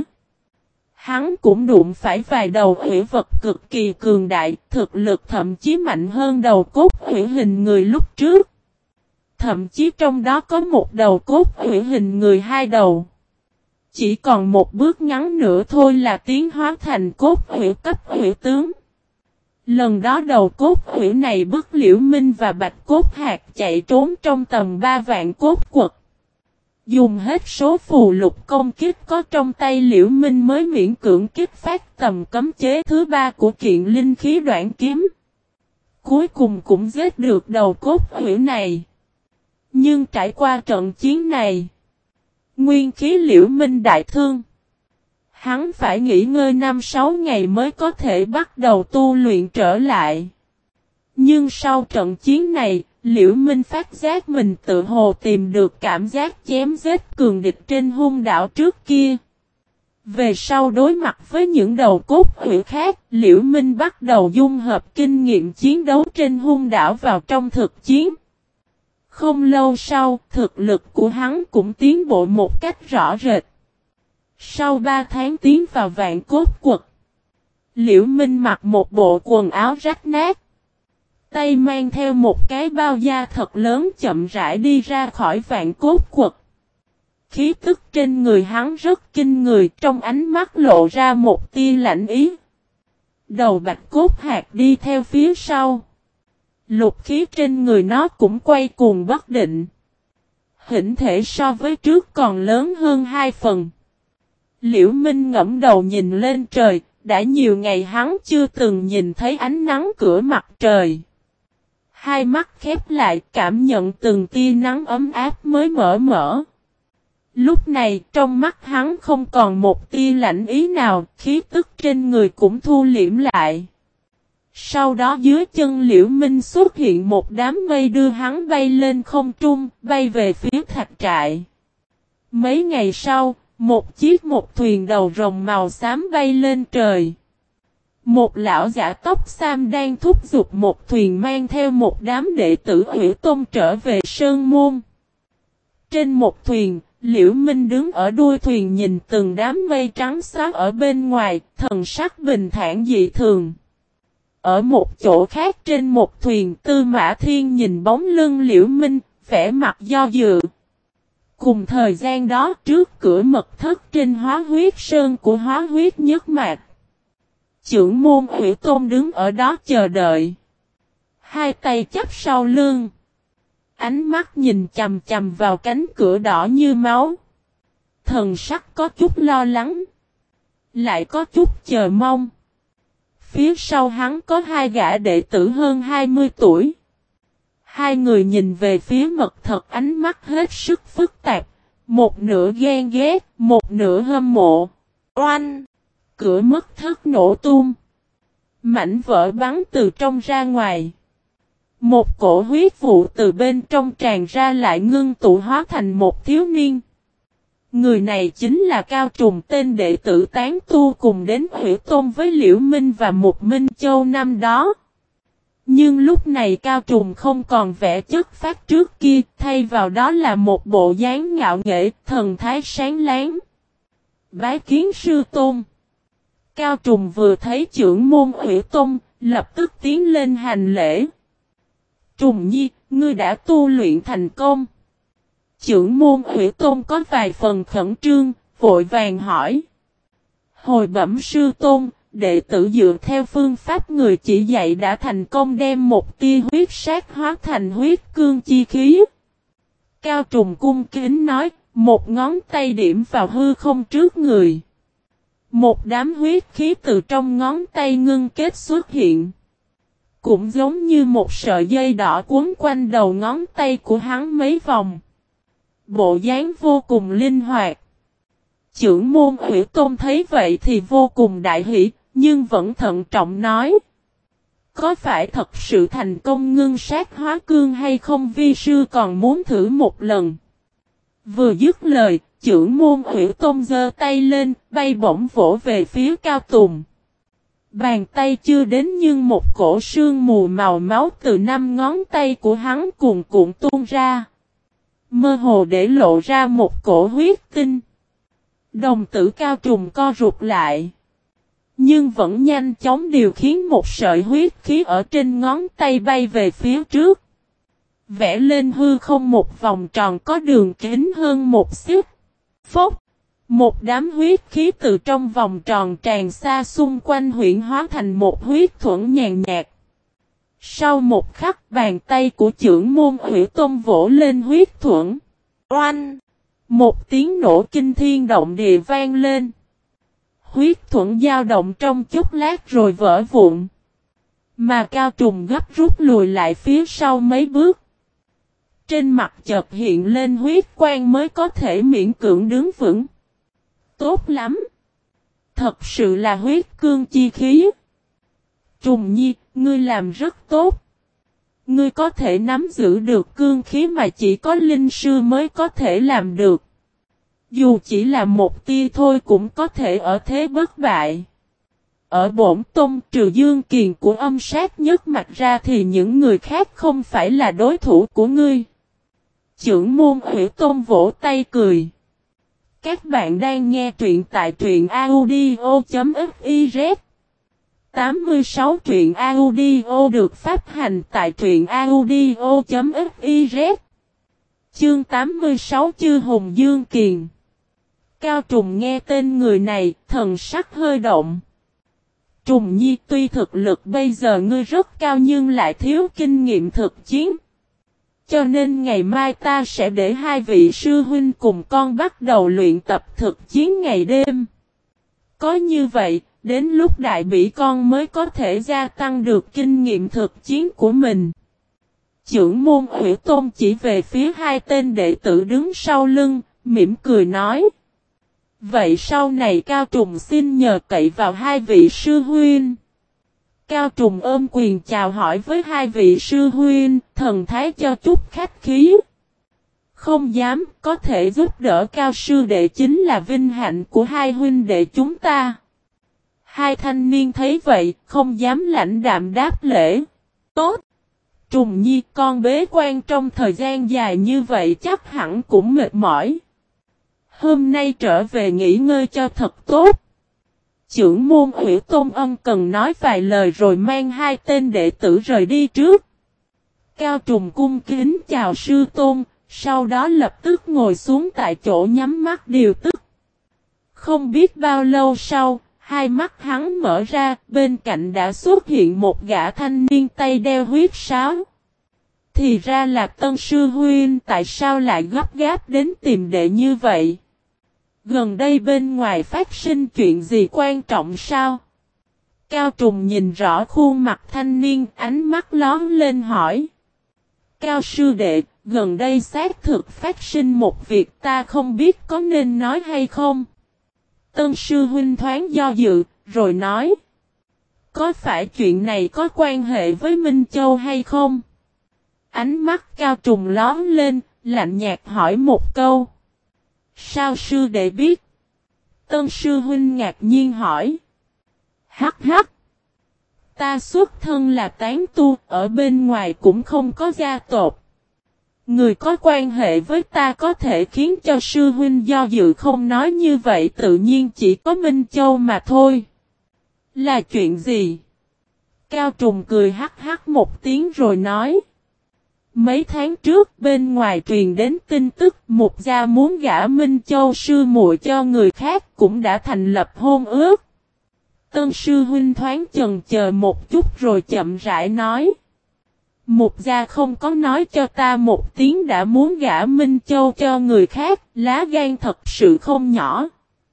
Hắn cũng đụng phải vài đầu hủy vật cực kỳ cường đại, thực lực thậm chí mạnh hơn đầu cốt hủy hình người lúc trước. Thậm chí trong đó có một đầu cốt hủy hình người 2 đầu. Chỉ còn một bước ngắn nữa thôi là tiến hóa thành cốt hủy cấp hủy tướng. Lần đó đầu cốt hủy này bức Liễu Minh và Bạch Cốt Hạc chạy trốn trong tầm 3 vạn cốt quật. Dùng hết số phù lục công kích có trong tay Liễu Minh mới miễn cưỡng kích phát tầm cấm chế thứ 3 của kiện linh khí đoạn kiếm. Cuối cùng cũng giết được đầu cốt hủy này. Nhưng trải qua trận chiến này, Nguyên khí Liễu Minh đại thương. Hắn phải nghỉ ngơi 5-6 ngày mới có thể bắt đầu tu luyện trở lại. Nhưng sau trận chiến này, Liễu Minh phát giác mình tự hồ tìm được cảm giác chém giết cường địch trên hung đảo trước kia. Về sau đối mặt với những đầu cốt hủy khác, Liễu Minh bắt đầu dung hợp kinh nghiệm chiến đấu trên hung đảo vào trong thực chiến. Không lâu sau, thực lực của hắn cũng tiến bộ một cách rõ rệt. Sau 3 tháng tiến vào Vạn Cốt Quật, Liễu Minh mặc một bộ quần áo rách nát. Tay mang theo một cái bao da thật lớn chậm rãi đi ra khỏi Vạn Cốt Quật. Khí tức trên người hắn rất kinh người, trong ánh mắt lộ ra một tia lạnh ý. Đầu bạch cốt hạt đi theo phía sau. Lục khí trên người nó cũng quay cuồng bất định. Hình thể so với trước còn lớn hơn 2 phần. Liễu Minh ngẫm đầu nhìn lên trời, đã nhiều ngày hắn chưa từng nhìn thấy ánh nắng cửa mặt trời. Hai mắt khép lại cảm nhận từng tia nắng ấm áp mới mở. Lúc này trong mắt hắn không còn một tia lạnh ý nào, khí tức trên người cũng thu liễm lại. Sau đó dưới chân Liễu Minh xuất hiện một đám mây đưa hắn bay lên không trung, bay về phía thạch trại. Mấy ngày sau, một chiếc một thuyền đầu rồng màu xám bay lên trời. Một lão giả tóc xám đang thúc giục một thuyền mang theo một đám đệ tử Hủy Tôn trở về Sơn Môn. Trên một thuyền, Liễu Minh đứng ở đuôi thuyền nhìn từng đám mây trắng xóa ở bên ngoài, thần sắc bình thản dị thường. Ở một chỗ khác trên một thuyền, Tư Mã Thiên nhìn bóng lưng Liễu Minh, vẻ mặt do dự. Cùng thời gian đó trước cửa mật thất trên Hóa Huyết Sơn của Hóa Huyết Nhất Mạc. Chưởng môn Hủy Tôn đứng ở đó chờ đợi. Hai tay chắp sau lưng. Ánh mắt nhìn chằm chằm vào cánh cửa đỏ như máu. Thần sắc có chút lo lắng. Lại có chút chờ mong. Phía sau hắn có 2 gã đệ tử hơn 20 tuổi. 2 người nhìn về phía mật thất ánh mắt hết sức phức tạp. Một nửa ghen ghét, một nửa hâm mộ. Oanh! Cửa mật thất nổ tung. Mảnh vỡ bắn từ trong ra ngoài. Một cổ huyết vụ từ bên trong tràn ra lại ngưng tụ hóa thành một thiếu niên. Người này chính là Cao Trùng, tên đệ tử tán tu cùng đến Hủy Tôn với Liễu Minh và Mục Minh Châu năm đó. Nhưng lúc này Cao Trùng không còn vẻ chất phát trước kia, thay vào đó là một bộ dáng ngạo nghễ, thần thái sáng láng. Bái kiến sư tôn. Cao Trùng vừa thấy trưởng môn Hủy Tôn, lập tức tiến lên hành lễ. Trùng Nhi, ngươi đã tu luyện thành công. Chưởng môn Hủy Tôn có vài phần khẩn trương, vội vàng hỏi. Hồi bẩm sư tôn, đệ tử dựa theo phương pháp người chỉ dạy đã thành công đem một tia huyết sát hóa thành huyết cương chi khí. Cao Trùng cung kính nói, một ngón tay điểm vào hư không trước người. Một đám huyết khí từ trong ngón tay ngưng kết xuất hiện. Cũng giống như một sợi dây đỏ quấn quanh đầu ngón tay của hắn mấy vòng. Bộ dáng vô cùng linh hoạt. Chưởng môn Hủy Tôn thấy vậy thì vô cùng đại hỷ, nhưng vẫn thận trọng nói. Có phải thật sự thành công ngưng sát hóa cương hay không, vi sư còn muốn thử một lần. Vừa dứt lời, chưởng môn Hủy Tôn giơ tay lên, bay bổng vỗ về phía Cao Tùng. Bàn tay chưa đến nhưng một cổ sương mù màu máu từ 5 ngón tay của hắn cuồn cuộn tuôn ra. Mơ hồ để lộ ra một cổ huyết tinh. Đồng tử Cao Trùng co rụt lại. Nhưng vẫn nhanh chóng điều khiển một sợi huyết khí ở trên ngón tay bay về phía trước. Vẽ lên hư không một vòng tròn có đường kính hơn một xích. Phốc! Một đám huyết khí từ trong vòng tròn tràn xa xung quanh huyễn hóa thành một huyết thuẫn nhàn nhạt. Sau một khắc bàn tay của chưởng môn Hủy Tôn vỗ lên huyết thuẫn. Oanh! Một tiếng nổ kinh thiên động địa vang lên. Huyết thuẫn dao động trong chốc lát rồi vỡ vụn. Mà Cao Trùng gấp rút lùi lại phía sau mấy bước. Trên mặt chợt hiện lên huyết quang mới có thể miễn cưỡng đứng vững. Tốt lắm. Thật sự là huyết cương chi khí. Trùng Nhi, ngươi làm rất tốt. Ngươi có thể nắm giữ được cương khí mà chỉ có linh sư mới có thể làm được. Dù chỉ là một tia thôi cũng có thể ở thế bất bại. Ở bổn tông trừ Dương Kiền của âm sát nhất mạch ra thì những người khác không phải là đối thủ của ngươi. Chưởng môn Hủy Tôn vỗ tay cười. Các bạn đang nghe truyện tại truyện audio.fiz 86 truyện audio được phát hành tại truyện audio.fiz. Chương 86 Chư Hùng Dương Kiền. Cao Trùng nghe tên người này, thần sắc hơi động. Trùng Nhi, tuy thực lực bây giờ ngươi rất cao nhưng lại thiếu kinh nghiệm thực chiến. Cho nên ngày mai ta sẽ để hai vị sư huynh cùng con bắt đầu luyện tập thực chiến ngày đêm. Có như vậy, đến lúc đại bỉ con mới có thể gia tăng được kinh nghiệm thực chiến của mình. Chưởng môn Hủy Tôn chỉ về phía hai tên đệ tử đứng sau lưng, mỉm cười nói. Vậy sau này Cao Trùng xin nhờ cậy vào hai vị sư huynh. Cao Trùng ôm quyền chào hỏi với hai vị sư huynh, thần thái cho chút khách khí. Không dám, có thể giúp đỡ Cao sư đệ chính là vinh hạnh của hai huynh đệ chúng ta. Hai thanh niên thấy vậy, không dám lãnh đạm đáp lễ. Tốt! Trùng Nhi, con bế quan trong thời gian dài như vậy chắc hẳn cũng mệt mỏi. Hôm nay trở về nghỉ ngơi cho thật tốt. Chưởng môn Hủy Tôn ân cần nói vài lời rồi mang hai tên đệ tử rời đi trước. Cao Trùng cung kính chào sư tôn, sau đó lập tức ngồi xuống tại chỗ nhắm mắt điều tức. Không biết bao lâu sau, hai mắt hắn mở ra, bên cạnh đã xuất hiện một gã thanh niên tay đeo huyết sáo. Thì ra là Tân sư huynh, tại sao lại gấp gáp đến tìm đệ như vậy? Gần đây bên ngoài phát sinh chuyện gì quan trọng sao? Cao Trùng nhìn rõ khuôn mặt thanh niên, ánh mắt lóm lên hỏi. Cao sư đệ, gần đây xác thực phát sinh một việc ta không biết có nên nói hay không? Tân sư huynh thoáng do dự, rồi nói. Có phải chuyện này có quan hệ với Minh Châu hay không? Ánh mắt Cao Trùng lóm lên, lạnh nhạt hỏi một câu. Sao sư đệ biết? Tân sư huynh ngạc nhiên hỏi. Hắc hắc. Ta xuất thân là tán tu, ở bên ngoài cũng không có gia tộc. Người có quan hệ với ta có thể khiến cho sư huynh do dự không nói như vậy, tự nhiên chỉ có Minh Châu mà thôi. Là chuyện gì? Cao Trùng cười hắc hắc một tiếng rồi nói. Mấy tháng trước bên ngoài truyền đến tin tức Mục gia muốn gả Minh Châu sư muội cho người khác, cũng đã thành lập hôn ước. Tân sư huynh thoáng chần chờ một chút rồi chậm rãi nói. Mục gia không có nói cho ta một tiếng đã muốn gả Minh Châu cho người khác, lá gan thật sự không nhỏ.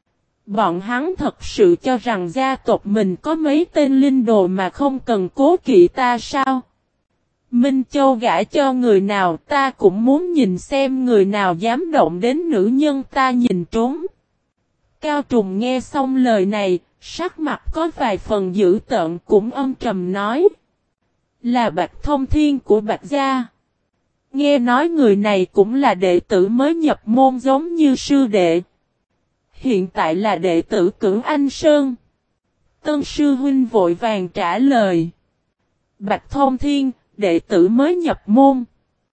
Bọn hắn thật sự cho rằng gia tộc mình có mấy tên linh đồ mà không cần cố kỵ ta sao? Minh Châu gả cho người nào ta cũng muốn nhìn xem người nào dám động đến nữ nhân ta nhìn trốn. Cao Trùng nghe xong lời này, sắc mặt có vài phần dữ tợn cũng âm trầm nói. Là Bạch Thông Thiên của Bạch Gia. Nghe nói người này cũng là đệ tử mới nhập môn giống như sư đệ. Hiện tại là đệ tử Cửu Anh Sơn. Tân sư huynh vội vàng trả lời. Bạch Thông Thiên, đệ tử mới nhập môn.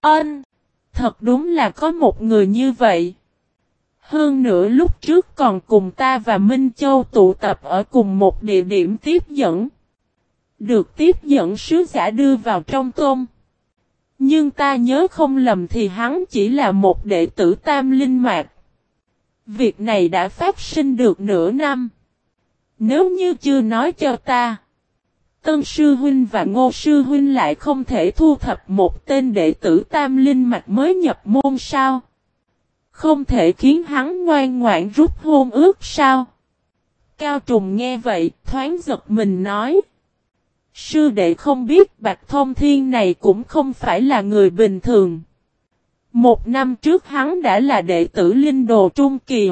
Thật đúng là có một người như vậy. Hơn nữa lúc trước còn cùng ta và Minh Châu tụ tập ở cùng một địa điểm tiếp dẫn. Được tiếp dẫn sứ giả đưa vào trong tôn. Nhưng ta nhớ không lầm thì hắn chỉ là một đệ tử Tam Linh Mạc. Việc này đã phát sinh được nửa năm. Nếu như chưa nói cho ta, Tân sư huynh và Ngô sư huynh lại không thể thu thập một tên đệ tử Tam Linh Mạch mới nhập môn sao? Không thể khiến hắn ngoan ngoãn rút hôn ước sao? Cao Trùng nghe vậy, thoáng giật mình nói. Sư đệ không biết Bạch Thông Thiên này cũng không phải là người bình thường. 1 năm trước hắn đã là đệ tử Linh Đồ Trung Kỳ.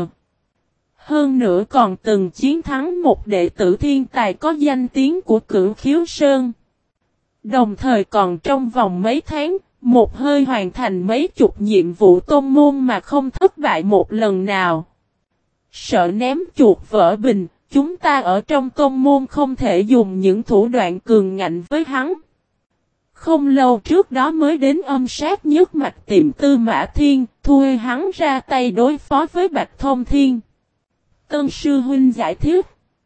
Hơn nữa còn từng chiến thắng một đệ tử thiên tài có danh tiếng của Cửu Khiếu Sơn. Đồng thời còn trong vòng mấy tháng, một hơi hoàn thành mấy chục nhiệm vụ tôn môn mà không thất bại một lần nào. Sợ ném chuột vỡ bình, chúng ta ở trong tôn môn không thể dùng những thủ đoạn cường ngạnh với hắn. Không lâu trước đó mới đến âm sát nhất mạch tìm Tư Mã Thiên, thuê hắn ra tay đối phó với Bạch Thông Thiên. Tân sư huynh giải thích.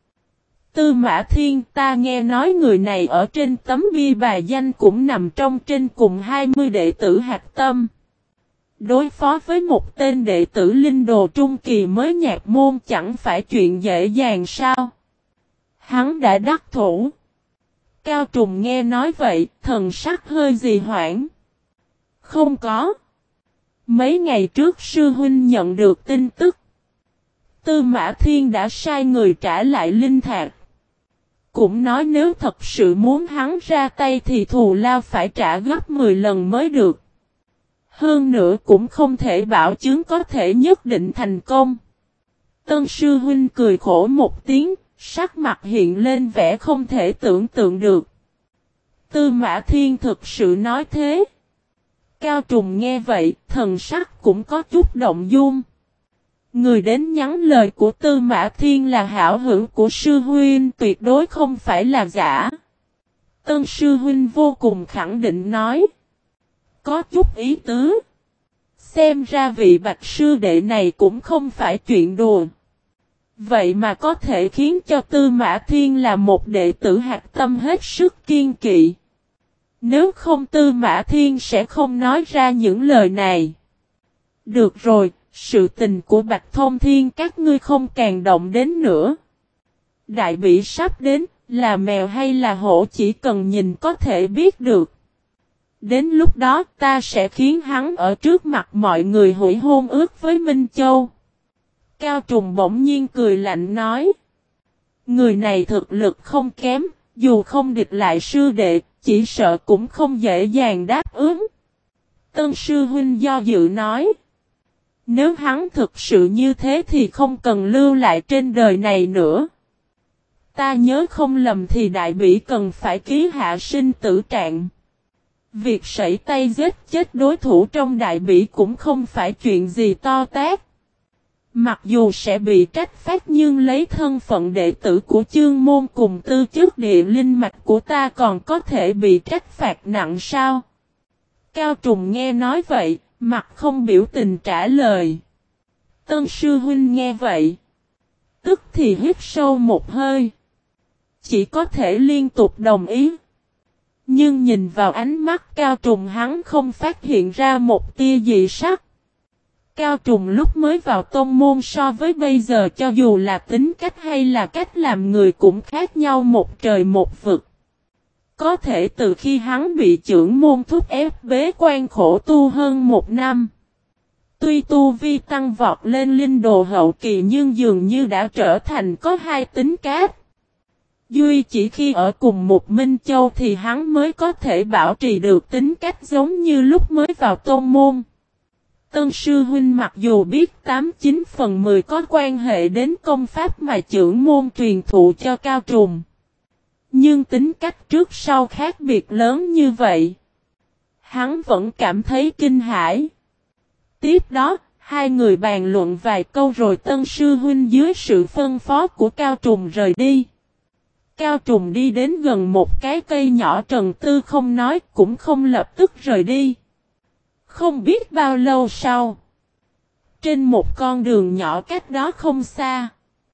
Tư Mã Thiên, ta nghe nói người này ở trên tấm bia bài danh cũng nằm trong trên cùng 20 đệ tử hạch tâm. Đối phó với một tên đệ tử Linh Đồ Trung Kỳ mới nhạc môn chẳng phải chuyện dễ dàng sao? Hắn đã đắc thủ. Cao Trùng nghe nói vậy, thần sắc hơi trì hoãn. Không có. Mấy ngày trước sư huynh nhận được tin tức. Tư Mã Thiên đã sai người trả lại linh thạch. Cũng nói nếu thật sự muốn hắn ra tay thì thù lao phải trả gấp 10 lần mới được. Hơn nữa cũng không thể bảo chứng có thể nhất định thành công. Tân sư huynh cười khổ một tiếng, sắc mặt hiện lên vẻ không thể tưởng tượng được. Tư Mã Thiên thực sự nói thế. Cao Trùng nghe vậy, thần sắc cũng có chút động dung. Người đến nhắn lời của Tư Mã Thiên là hảo hữu của sư huynh, tuyệt đối không phải là giả. Tân sư huynh vô cùng khẳng định nói. Có chút ý tứ. Xem ra vị Bạch sư đệ này cũng không phải chuyện đùa. Vậy mà có thể khiến cho Tư Mã Thiên là một đệ tử hạch tâm hết sức kiên kỵ. Nếu không Tư Mã Thiên sẽ không nói ra những lời này. Được rồi, sự tình của Bạch Thông Thiên các ngươi không càng động đến nữa. Đại bỉ sắp đến, là mèo hay là hổ chỉ cần nhìn có thể biết được. Đến lúc đó ta sẽ khiến hắn ở trước mặt mọi người hủy hôn ước với Minh Châu. Cao Trùng bỗng nhiên cười lạnh nói. Người này thực lực không kém, dù không địch lại sư đệ, chỉ sợ cũng không dễ dàng đáp ứng. Tân sư huynh do dự nói. Nếu hắn thực sự như thế thì không cần lưu lại trên đời này nữa. Ta nhớ không lầm thì đại bỉ cần phải ký hạ sinh tử trạng. Việc sẩy tay giết chết đối thủ trong đại bỉ cũng không phải chuyện gì to tát. Mặc dù sẽ bị trách phạt nhưng lấy thân phận đệ tử của chương môn cùng tư chất địa linh mạch của ta còn có thể bị trách phạt nặng sao? Cao Trùng nghe nói vậy, mặt không biểu tình trả lời. Tân sư huynh nghe vậy. Tức thì hít sâu một hơi. Chỉ có thể liên tục đồng ý. Nhưng nhìn vào ánh mắt Cao Trùng hắn không phát hiện ra một tia dị sắc. Cao Trùng lúc mới vào tôn môn so với bây giờ cho dù là tính cách hay là cách làm người cũng khác nhau một trời một vực. Có thể từ khi hắn bị trưởng môn thúc ép bế quan khổ tu hơn 1 năm. Tuy tu vi tăng vọt lên linh đồ hậu kỳ nhưng dường như đã trở thành có hai tính cách. Duy chỉ khi ở cùng một Minh Châu thì hắn mới có thể bảo trì được tính cách giống như lúc mới vào tôn môn. Tân sư huynh mặc dù biết 89 phần 10 có quan hệ đến công pháp mà trưởng môn truyền thụ cho Cao Trùng. Nhưng tính cách trước sau khác biệt lớn như vậy. Hắn vẫn cảm thấy kinh hãi. Tiếp đó, hai người bàn luận vài câu rồi tân sư huynh dưới sự phân phó của Cao Trùng rời đi. Cao Trùng đi đến gần một cái cây nhỏ trần tư không nói cũng không lập tức rời đi. Không biết bao lâu sau. Trên một con đường nhỏ cách đó không xa.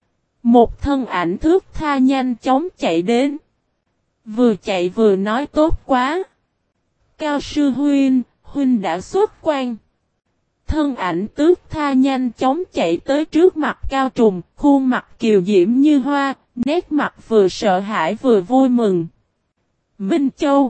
Một thân ảnh thước tha nhanh chóng chạy đến. Vừa chạy vừa nói tốt quá. Cao sư huynh, huynh đã xuất quan. Thân ảnh tước tha nhanh chóng chạy tới trước mặt Cao Trùng, khuôn mặt kiều diễm như hoa, nét mặt vừa sợ hãi vừa vui mừng. Minh Châu,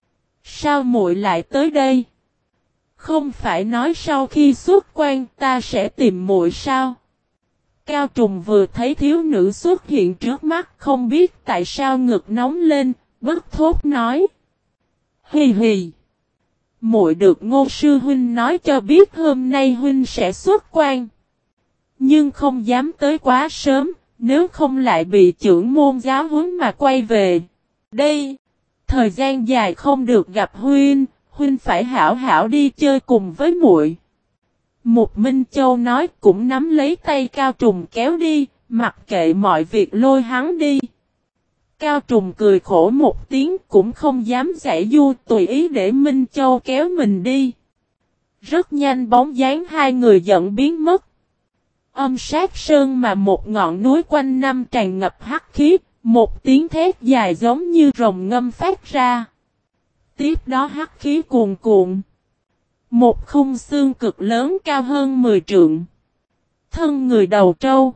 sao muội lại tới đây? Không phải nói sau khi xuất quan ta sẽ tìm muội sao? Cao Trùng vừa thấy thiếu nữ xuất hiện trước mắt không biết tại sao ngực nóng lên, bất thốt nói. Hì hì. muội được Ngô sư huynh nói cho biết hôm nay huynh sẽ xuất quan. Nhưng không dám tới quá sớm, nếu không lại bị trưởng môn giáo huấn mà quay về. Đây, thời gian dài không được gặp huynh, huynh phải hảo hảo đi chơi cùng với muội. Mục Minh Châu nói cũng nắm lấy tay Cao Trùng kéo đi, mặc kệ mọi việc lôi hắn đi. Cao Trùng cười khổ một tiếng cũng không dám giải du tùy ý để Minh Châu kéo mình đi. Rất nhanh bóng dáng hai người giận biến mất. Âm sát sơn mà một ngọn núi quanh năm tràn ngập hắc khí, một tiếng thét dài giống như rồng ngâm phát ra. Tiếp đó hắc khí cuồn cuộn. Một khung xương cực lớn cao hơn 10 trượng. Thân người đầu trâu.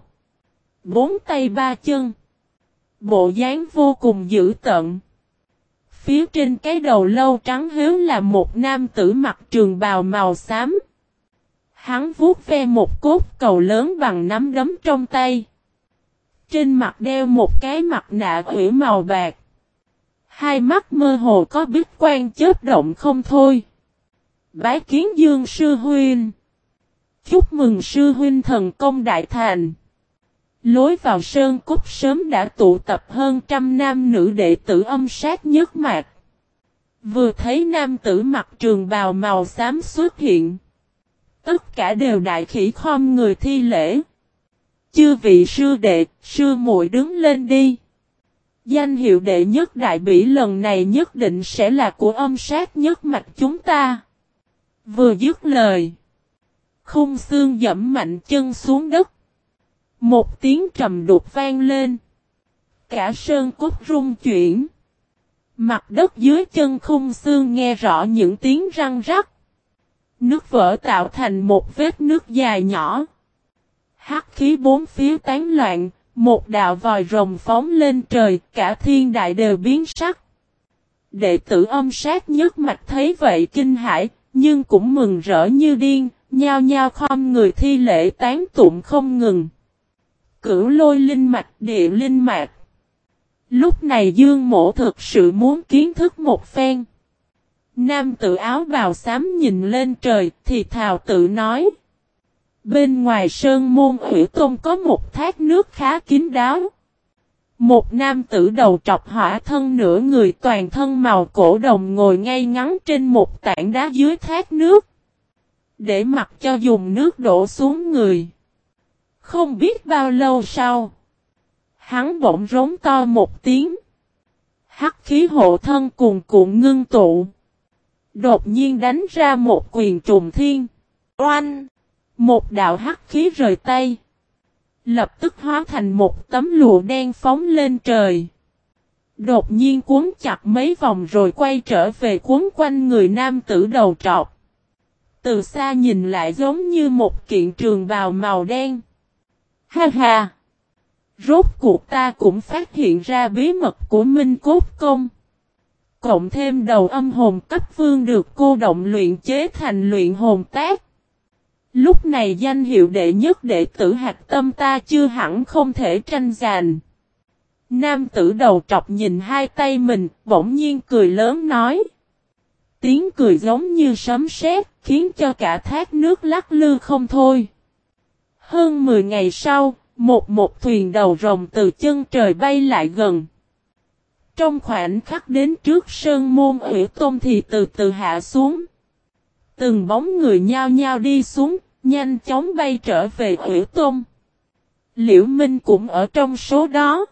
4 tay 3 chân. Bộ dáng vô cùng dữ tợn. Phía trên cái đầu lâu trắng héo là một nam tử mặc trường bào màu xám. Hắn vuốt ve một cốt cầu lớn bằng nắm đấm trong tay. Trên mặt đeo một cái mặt nạ ủy màu bạc. Hai mắt mơ hồ có bích quang chớp động không thôi. Bái kiến Dương sư huynh. Chúc mừng sư huynh thần công đại thành. Lối vào sơn cốt sớm đã tụ tập hơn trăm nam nữ đệ tử âm sát nhất mạc. Vừa thấy nam tử mặc trường bào màu xám xuất hiện. Tất cả đều đại khỉ khom người thi lễ. Chư vị sư đệ, sư muội đứng lên đi. Danh hiệu đệ nhất đại bỉ lần này nhất định sẽ là của âm sát nhất mạch chúng ta. Vừa dứt lời. Khung xương dẫm mạnh chân xuống đất. Một tiếng trầm đục vang lên. Cả sơn cốt rung chuyển. Mặt đất dưới chân khung xương nghe rõ những tiếng răng rắc. Nước vỡ tạo thành một vết nước dài nhỏ. Hắc khí bốn phía tán loạn, một đạo vòi rồng phóng lên trời, cả thiên đại đều biến sắc. Đệ tử âm sát nhất mạch thấy vậy kinh hãi, nhưng cũng mừng rỡ như điên, nhao nhao khom người thi lễ tán tụng không ngừng. Cửu lôi linh mạch, địa linh mạch. Lúc này Dương Mỗ thực sự muốn kiến thức một phen. Nam tử áo bào xám nhìn lên trời, thì thào tự nói. Bên ngoài sơn môn Hủy Tôn có một thác nước khá kín đáo. Một nam tử đầu trọc hỏa thân nửa người toàn thân màu cổ đồng ngồi ngay ngắn trên một tảng đá dưới thác nước. Để mặc cho dùng nước đổ xuống người. Không biết bao lâu sau. Hắn bỗng rống to một tiếng. Hắc khí hộ thân cuồn cuộn ngưng tụ. Đột nhiên đánh ra một quyền trùng thiên. Oanh! Một đạo hắc khí rời tay. Lập tức hóa thành một tấm lụa đen phóng lên trời. Đột nhiên cuốn chặt mấy vòng rồi quay trở về cuốn quanh người nam tử đầu trọc. Từ xa nhìn lại giống như một kiện trường bào màu đen. Ha ha! Rốt cuộc ta cũng phát hiện ra bí mật của Minh Cốt Công. Cộng thêm đầu âm hồn cấp vương được cô động luyện chế thành luyện hồn tác. Lúc này danh hiệu đệ nhất đệ tử hạch tâm ta chưa hẳn không thể tranh giành. Nam tử đầu trọc nhìn hai tay mình, bỗng nhiên cười lớn nói. Tiếng cười giống như sấm sét, khiến cho cả thác nước lắc lư không thôi. Hơn 10 ngày sau, một thuyền đầu rồng từ chân trời bay lại gần. Trong khoảnh khắc đến trước sơn môn Hủy Tôn thì từ từ hạ xuống. Từng bóng người nhao nhao đi xuống, nhanh chóng bay trở về Hủy Tôn. Liễu Minh cũng ở trong số đó.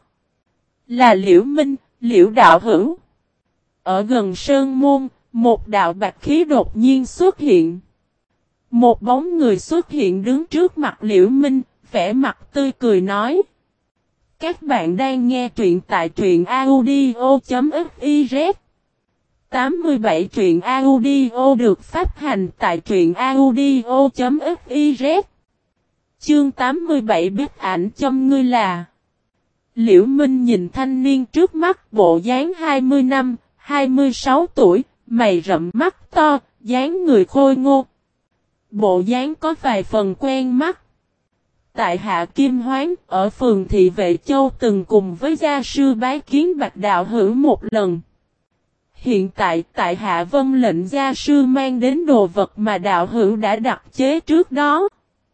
Là Liễu Minh, Liễu đạo hữu. Ở gần sơn môn, một đạo bạch khí đột nhiên xuất hiện. Một bóng người xuất hiện đứng trước mặt Liễu Minh, vẻ mặt tươi cười nói. Các bạn đang nghe truyện tại truyện audio.fiz 87 truyện audio được phát hành tại truyện audio.fiz. Chương 87 biết ảnh châm ngươi là. Liễu Minh nhìn thanh niên trước mắt bộ dáng 20 năm, 26 tuổi, mày rậm mắt to, dáng người khôi ngô. Bộ dáng có vài phần quen mắt. Tại Hạ Kim Hoán, ở phường Thị Vệ Châu từng cùng với gia sư bái kiến Bạch đạo hữu một lần. hiện tại tại hạ vân lệnh gia sư mang đến đồ vật mà đạo hữu đã đặt chế trước đó.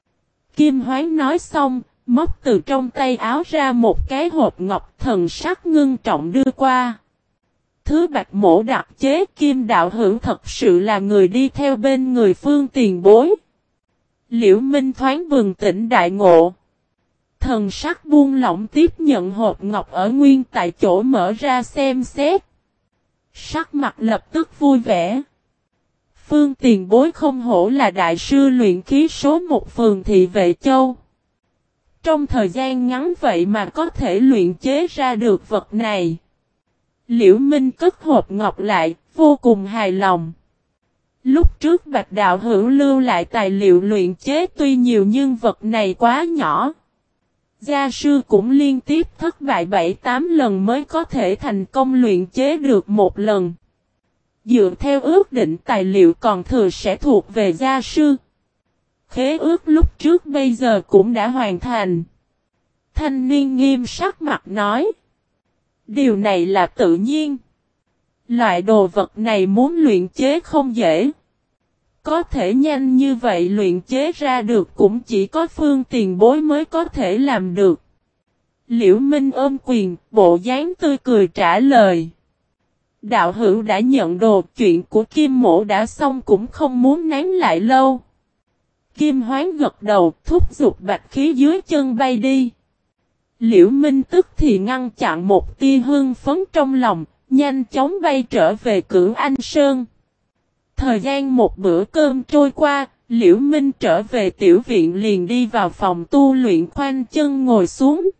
Kim Hoán nói xong, móc từ trong tay áo ra một cái hộp ngọc, thần sắc ngưng trọng đưa qua. Thứ Bạch Mỗ đặt chế, Kim đạo hữu thật sự là người đi theo bên người Phương tiền bối. Liễu Minh thoáng bừng tỉnh đại ngộ. Thần sắc buông lỏng tiếp nhận hộp ngọc ở nguyên tại chỗ mở ra xem xét. Sắc mặt lập tức vui vẻ. Phương tiền bối không hổ là đại sư luyện khí số 1 Phường Thị Vệ Châu. Trong thời gian ngắn vậy mà có thể luyện chế ra được vật này. Liễu Minh cất hộp ngọc lại, vô cùng hài lòng. Lúc trước Bạch đạo hữu lưu lại tài liệu luyện chế tuy nhiều nhưng vật này quá nhỏ. Gia sư cũng liên tiếp thất bại 7-8 lần mới có thể thành công luyện chế được một lần. Dựa theo ước định tài liệu còn thừa sẽ thuộc về gia sư. Khế ước lúc trước bây giờ cũng đã hoàn thành. Thanh niên nghiêm sắc mặt nói. Điều này là tự nhiên. Loại đồ vật này muốn luyện chế không dễ. Có thể nhanh như vậy luyện chế ra được cũng chỉ có Phương tiền bối mới có thể làm được. Liễu Minh ôm quyền, bộ dáng tươi cười trả lời. Đạo hữu đã nhận đồ, chuyện của Kim mỗ đã xong cũng không muốn nán lại lâu. Kim Hoán gật đầu, thúc giục bạch khí dưới chân bay đi. Liễu Minh tức thì ngăn chặn một tia hưng phấn trong lòng, nhanh chóng bay trở về Cửu Anh Sơn. Thời gian một bữa cơm trôi qua, Liễu Minh trở về tiểu viện liền đi vào phòng tu luyện khoanh chân ngồi xuống.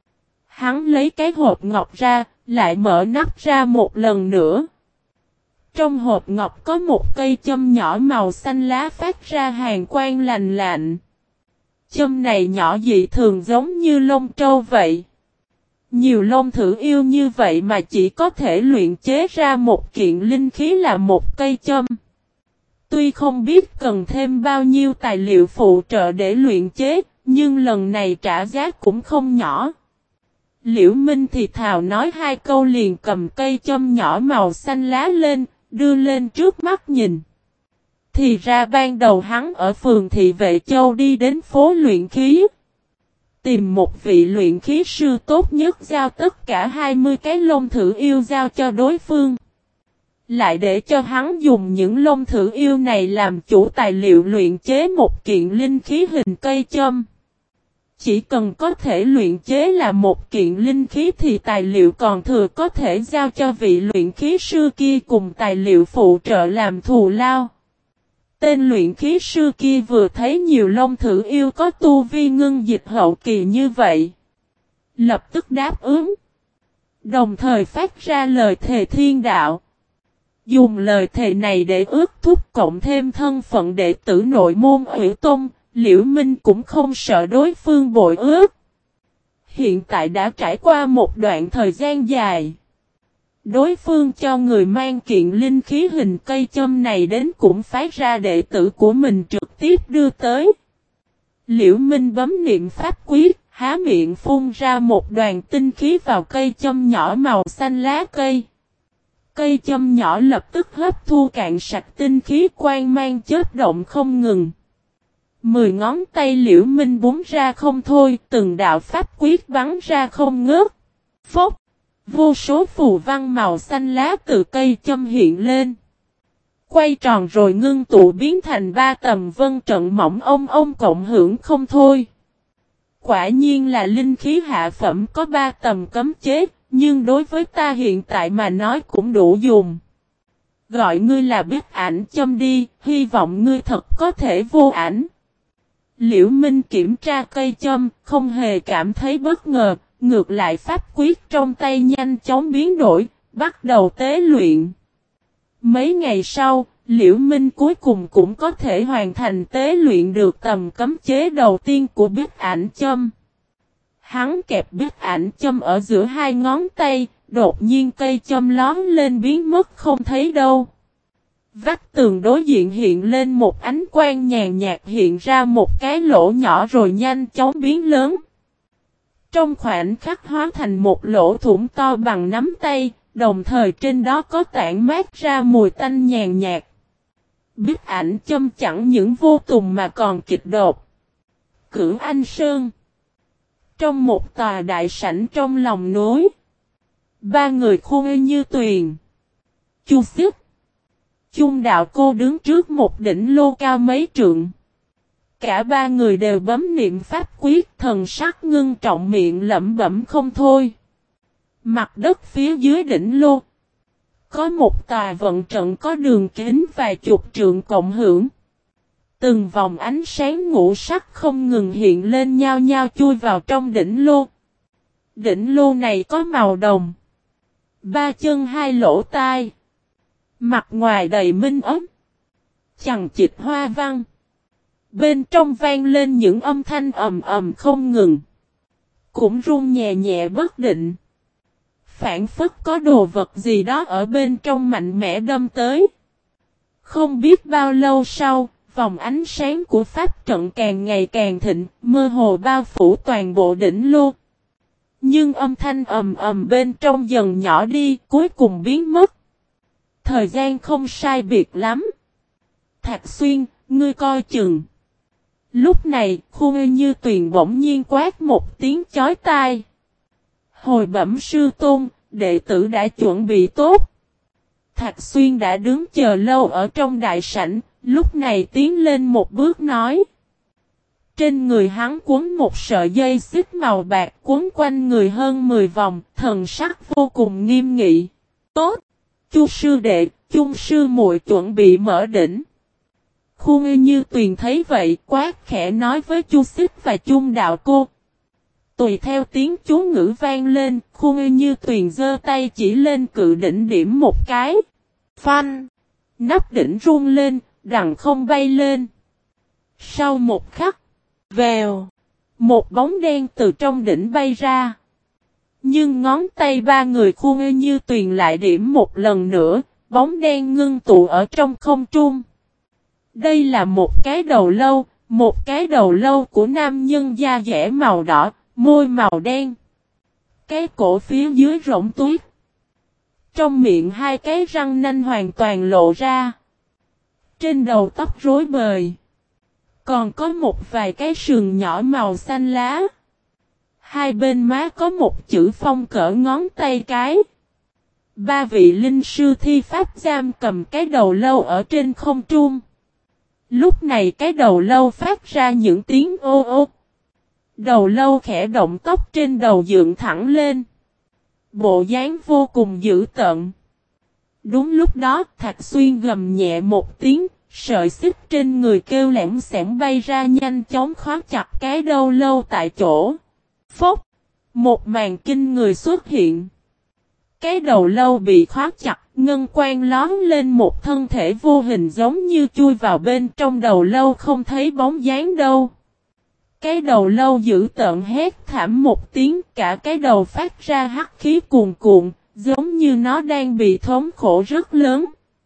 Hắn lấy cái hộp ngọc ra, lại mở nắp ra một lần nữa. Trong hộp ngọc có một cây châm nhỏ màu xanh lá phát ra hàn quang lành lạnh. Châm này nhỏ dị thường giống như lông trâu vậy. Nhiều lông thử yêu như vậy mà chỉ có thể luyện chế ra một kiện linh khí là một cây châm. Tuy không biết cần thêm bao nhiêu tài liệu phụ trợ để luyện chế, nhưng lần này trả giá cũng không nhỏ. Liễu Minh thì thào nói hai câu liền cầm cây châm nhỏ màu xanh lá lên, đưa lên trước mắt nhìn. Thì ra ban đầu hắn ở phường Thị Vệ Châu đi đến phố luyện khí. Tìm một vị luyện khí sư tốt nhất giao tất cả 20 cái lông thử yêu giao cho đối phương. Lại để cho hắn dùng những lông thử yêu này làm chủ tài liệu luyện chế một kiện linh khí hình cây châm. Chỉ cần có thể luyện chế là một kiện linh khí thì tài liệu còn thừa có thể giao cho vị luyện khí sư kia cùng tài liệu phụ trợ làm thù lao. Tên luyện khí sư kia vừa thấy nhiều lông thử yêu có tu vi ngưng dịch hậu kỳ như vậy. Lập tức đáp ứng. Đồng thời phát ra lời thề thiên đạo. Dùng lời thề này để ước thúc cộng thêm thân phận đệ tử nội môn Hủy Tôn, Liễu Minh cũng không sợ đối phương bội ước. Hiện tại đã trải qua một đoạn thời gian dài. Đối phương cho người mang kiện linh khí hình cây châm này đến cũng phái ra đệ tử của mình trực tiếp đưa tới. Liễu Minh bấm niệm pháp quyết, há miệng phun ra một đoàn tinh khí vào cây châm nhỏ màu xanh lá cây. Cây châm nhỏ lập tức hấp thu cạn sạch tinh khí quang mang chớp động không ngừng. 10 ngón tay Liễu Minh búng ra không thôi, từng đạo pháp quyết bắn ra không ngớt. Phốc! Vô số phù văn màu xanh lá từ cây châm hiện lên. Quay tròn rồi ngưng tụ biến thành 3 tầm vân trận mỏng ông cộng hưởng không thôi. Quả nhiên là linh khí hạ phẩm có 3 tầm cấm chế, nhưng đối với ta hiện tại mà nói cũng đủ dùng. Gọi ngươi là biết ảnh châm đi, hy vọng ngươi thật có thể vô ảnh. Liễu Minh kiểm tra cây châm, không hề cảm thấy bất ngờ, ngược lại pháp quyết trong tay nhanh chóng biến đổi, bắt đầu tế luyện. Mấy ngày sau, Liễu Minh cuối cùng cũng có thể hoàn thành tế luyện được tầm cấm chế đầu tiên của biết ảnh châm. Hắn kẹp biết ảnh châm ở giữa hai ngón tay, đột nhiên cây châm lón lên biến mất không thấy đâu. Vách tường đối diện hiện lên một ánh quang nhàn nhạt hiện ra một cái lỗ nhỏ rồi nhanh chóng biến lớn. Trong khoảnh khắc hóa thành một lỗ thủng to bằng nắm tay, đồng thời trên đó có tản mát ra mùi tanh nhàn nhạt. Bức ảnh châm chẳng những vô tùng mà còn kịch đột. Cửu Anh Sơn. Trong một tòa đại sảnh trong lòng núi, ba người Khuê Như Tuyền, Chu Xích, Chung Đạo Cô đứng trước một đỉnh lô cao mấy trượng. Cả ba người đều bấm niệm pháp quyết, thần sắc ngưng trọng, miệng lẩm bẩm không thôi. Mặt đất phía dưới đỉnh lô có một tòa vận trận có đường kính vài chục trượng cộng hưởng. Từng vòng ánh sáng ngũ sắc không ngừng hiện lên nhao nhao chui vào trong đỉnh lô. Đỉnh lô này có màu đồng, ba chân hai lỗ tai, mặt ngoài đầy minh ấm, chằng chịt hoa văn. Bên trong vang lên những âm thanh ầm ầm không ngừng, cũng rung nhẹ nhẹ bất định. Phản phất có đồ vật gì đó ở bên trong mạnh mẽ đâm tới. Không biết bao lâu sau, vòng ánh sáng của pháp trận càng ngày càng thịnh, mơ hồ bao phủ toàn bộ đỉnh lô. Nhưng âm thanh ầm ầm bên trong dần nhỏ đi, cuối cùng biến mất. Thời gian không sai biệt lắm. Thạc Xuyên, ngươi coi chừng. Lúc này, Khuê Như Tuyền bỗng nhiên quát một tiếng chói tai. Hồi bẩm sư tôn, đệ tử đã chuẩn bị tốt. Thạc Xuyên đã đứng chờ lâu ở trong đại sảnh, lúc này tiến lên một bước nói. Trên người hắn quấn một sợi dây xích màu bạc quấn quanh người hơn 10 vòng, thần sắc vô cùng nghiêm nghị. Tốt! Chu sư đệ, Chung sư muội chuẩn bị mở đỉnh. Khuê Như Tuyền thấy vậy, quát khẽ nói với Chu Xích và Chung Đạo Cô. Tùy theo tiếng chú ngữ vang lên, Khuê Như Tuyền giơ tay chỉ lên cự đỉnh điểm một cái. Phanh! Nắp đỉnh rung lên, đằng không bay lên. Sau một khắc, vèo! Một bóng đen từ trong đỉnh bay ra. Nhưng ngón tay ba người Khuê Như Tuyền lại điểm một lần nữa, bóng đen ngưng tụ ở trong không trung. Đây là một cái đầu lâu của nam nhân da dẻ màu đỏ, môi màu đen. Cái cổ phía dưới rỗng tuyết. Trong miệng hai cái răng nanh hoàn toàn lộ ra. Trên đầu tóc rối bời. Còn có một vài cái sừng nhỏ màu xanh lá. Hai bên má có một chữ phong cỡ ngón tay cái. Ba vị linh sư thi pháp giam cầm cái đầu lâu ở trên không trung. Lúc này cái đầu lâu phát ra những tiếng ô ô. Đầu lâu khẽ động, tóc trên đầu dựng thẳng lên. Bộ dáng vô cùng dữ tợn. Đúng lúc đó, Thạc Xuyên gầm nhẹ một tiếng, sợi xích trên người kêu lẻn xẻn bay ra, nhanh chóng khóa chặt cái đầu lâu tại chỗ. Phốc! Một màn kinh người xuất hiện. Cái đầu lâu bị khóa chặt, ngân quang lón lên, một thân thể vô hình giống như chui vào bên trong đầu lâu, không thấy bóng dáng đâu. Cái đầu lâu dữ tợn hét thảm một tiếng, cả cái đầu phát ra hắc khí cuồn cuộn, giống như nó đang bị thống khổ rất lớn.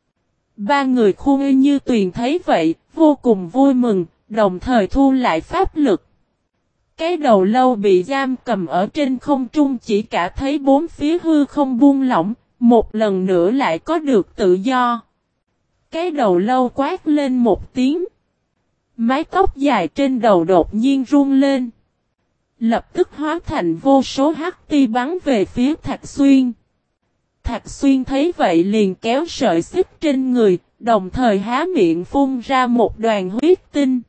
Ba người Khuê Như Tuyền thấy vậy, vô cùng vui mừng, đồng thời thu lại pháp lực. Cái đầu lâu bị giam cầm ở trên không trung, chỉ cả thấy bốn phía hư không buông lỏng, một lần nữa lại có được tự do. Cái đầu lâu quát lên một tiếng. Mái tóc dài trên đầu đột nhiên rung lên. Lập tức hóa thành vô số hắc ti bắn về phía Thạc Xuyên. Thạc Xuyên thấy vậy liền kéo sợi xích trên người, đồng thời há miệng phun ra một đoàn huyết tinh.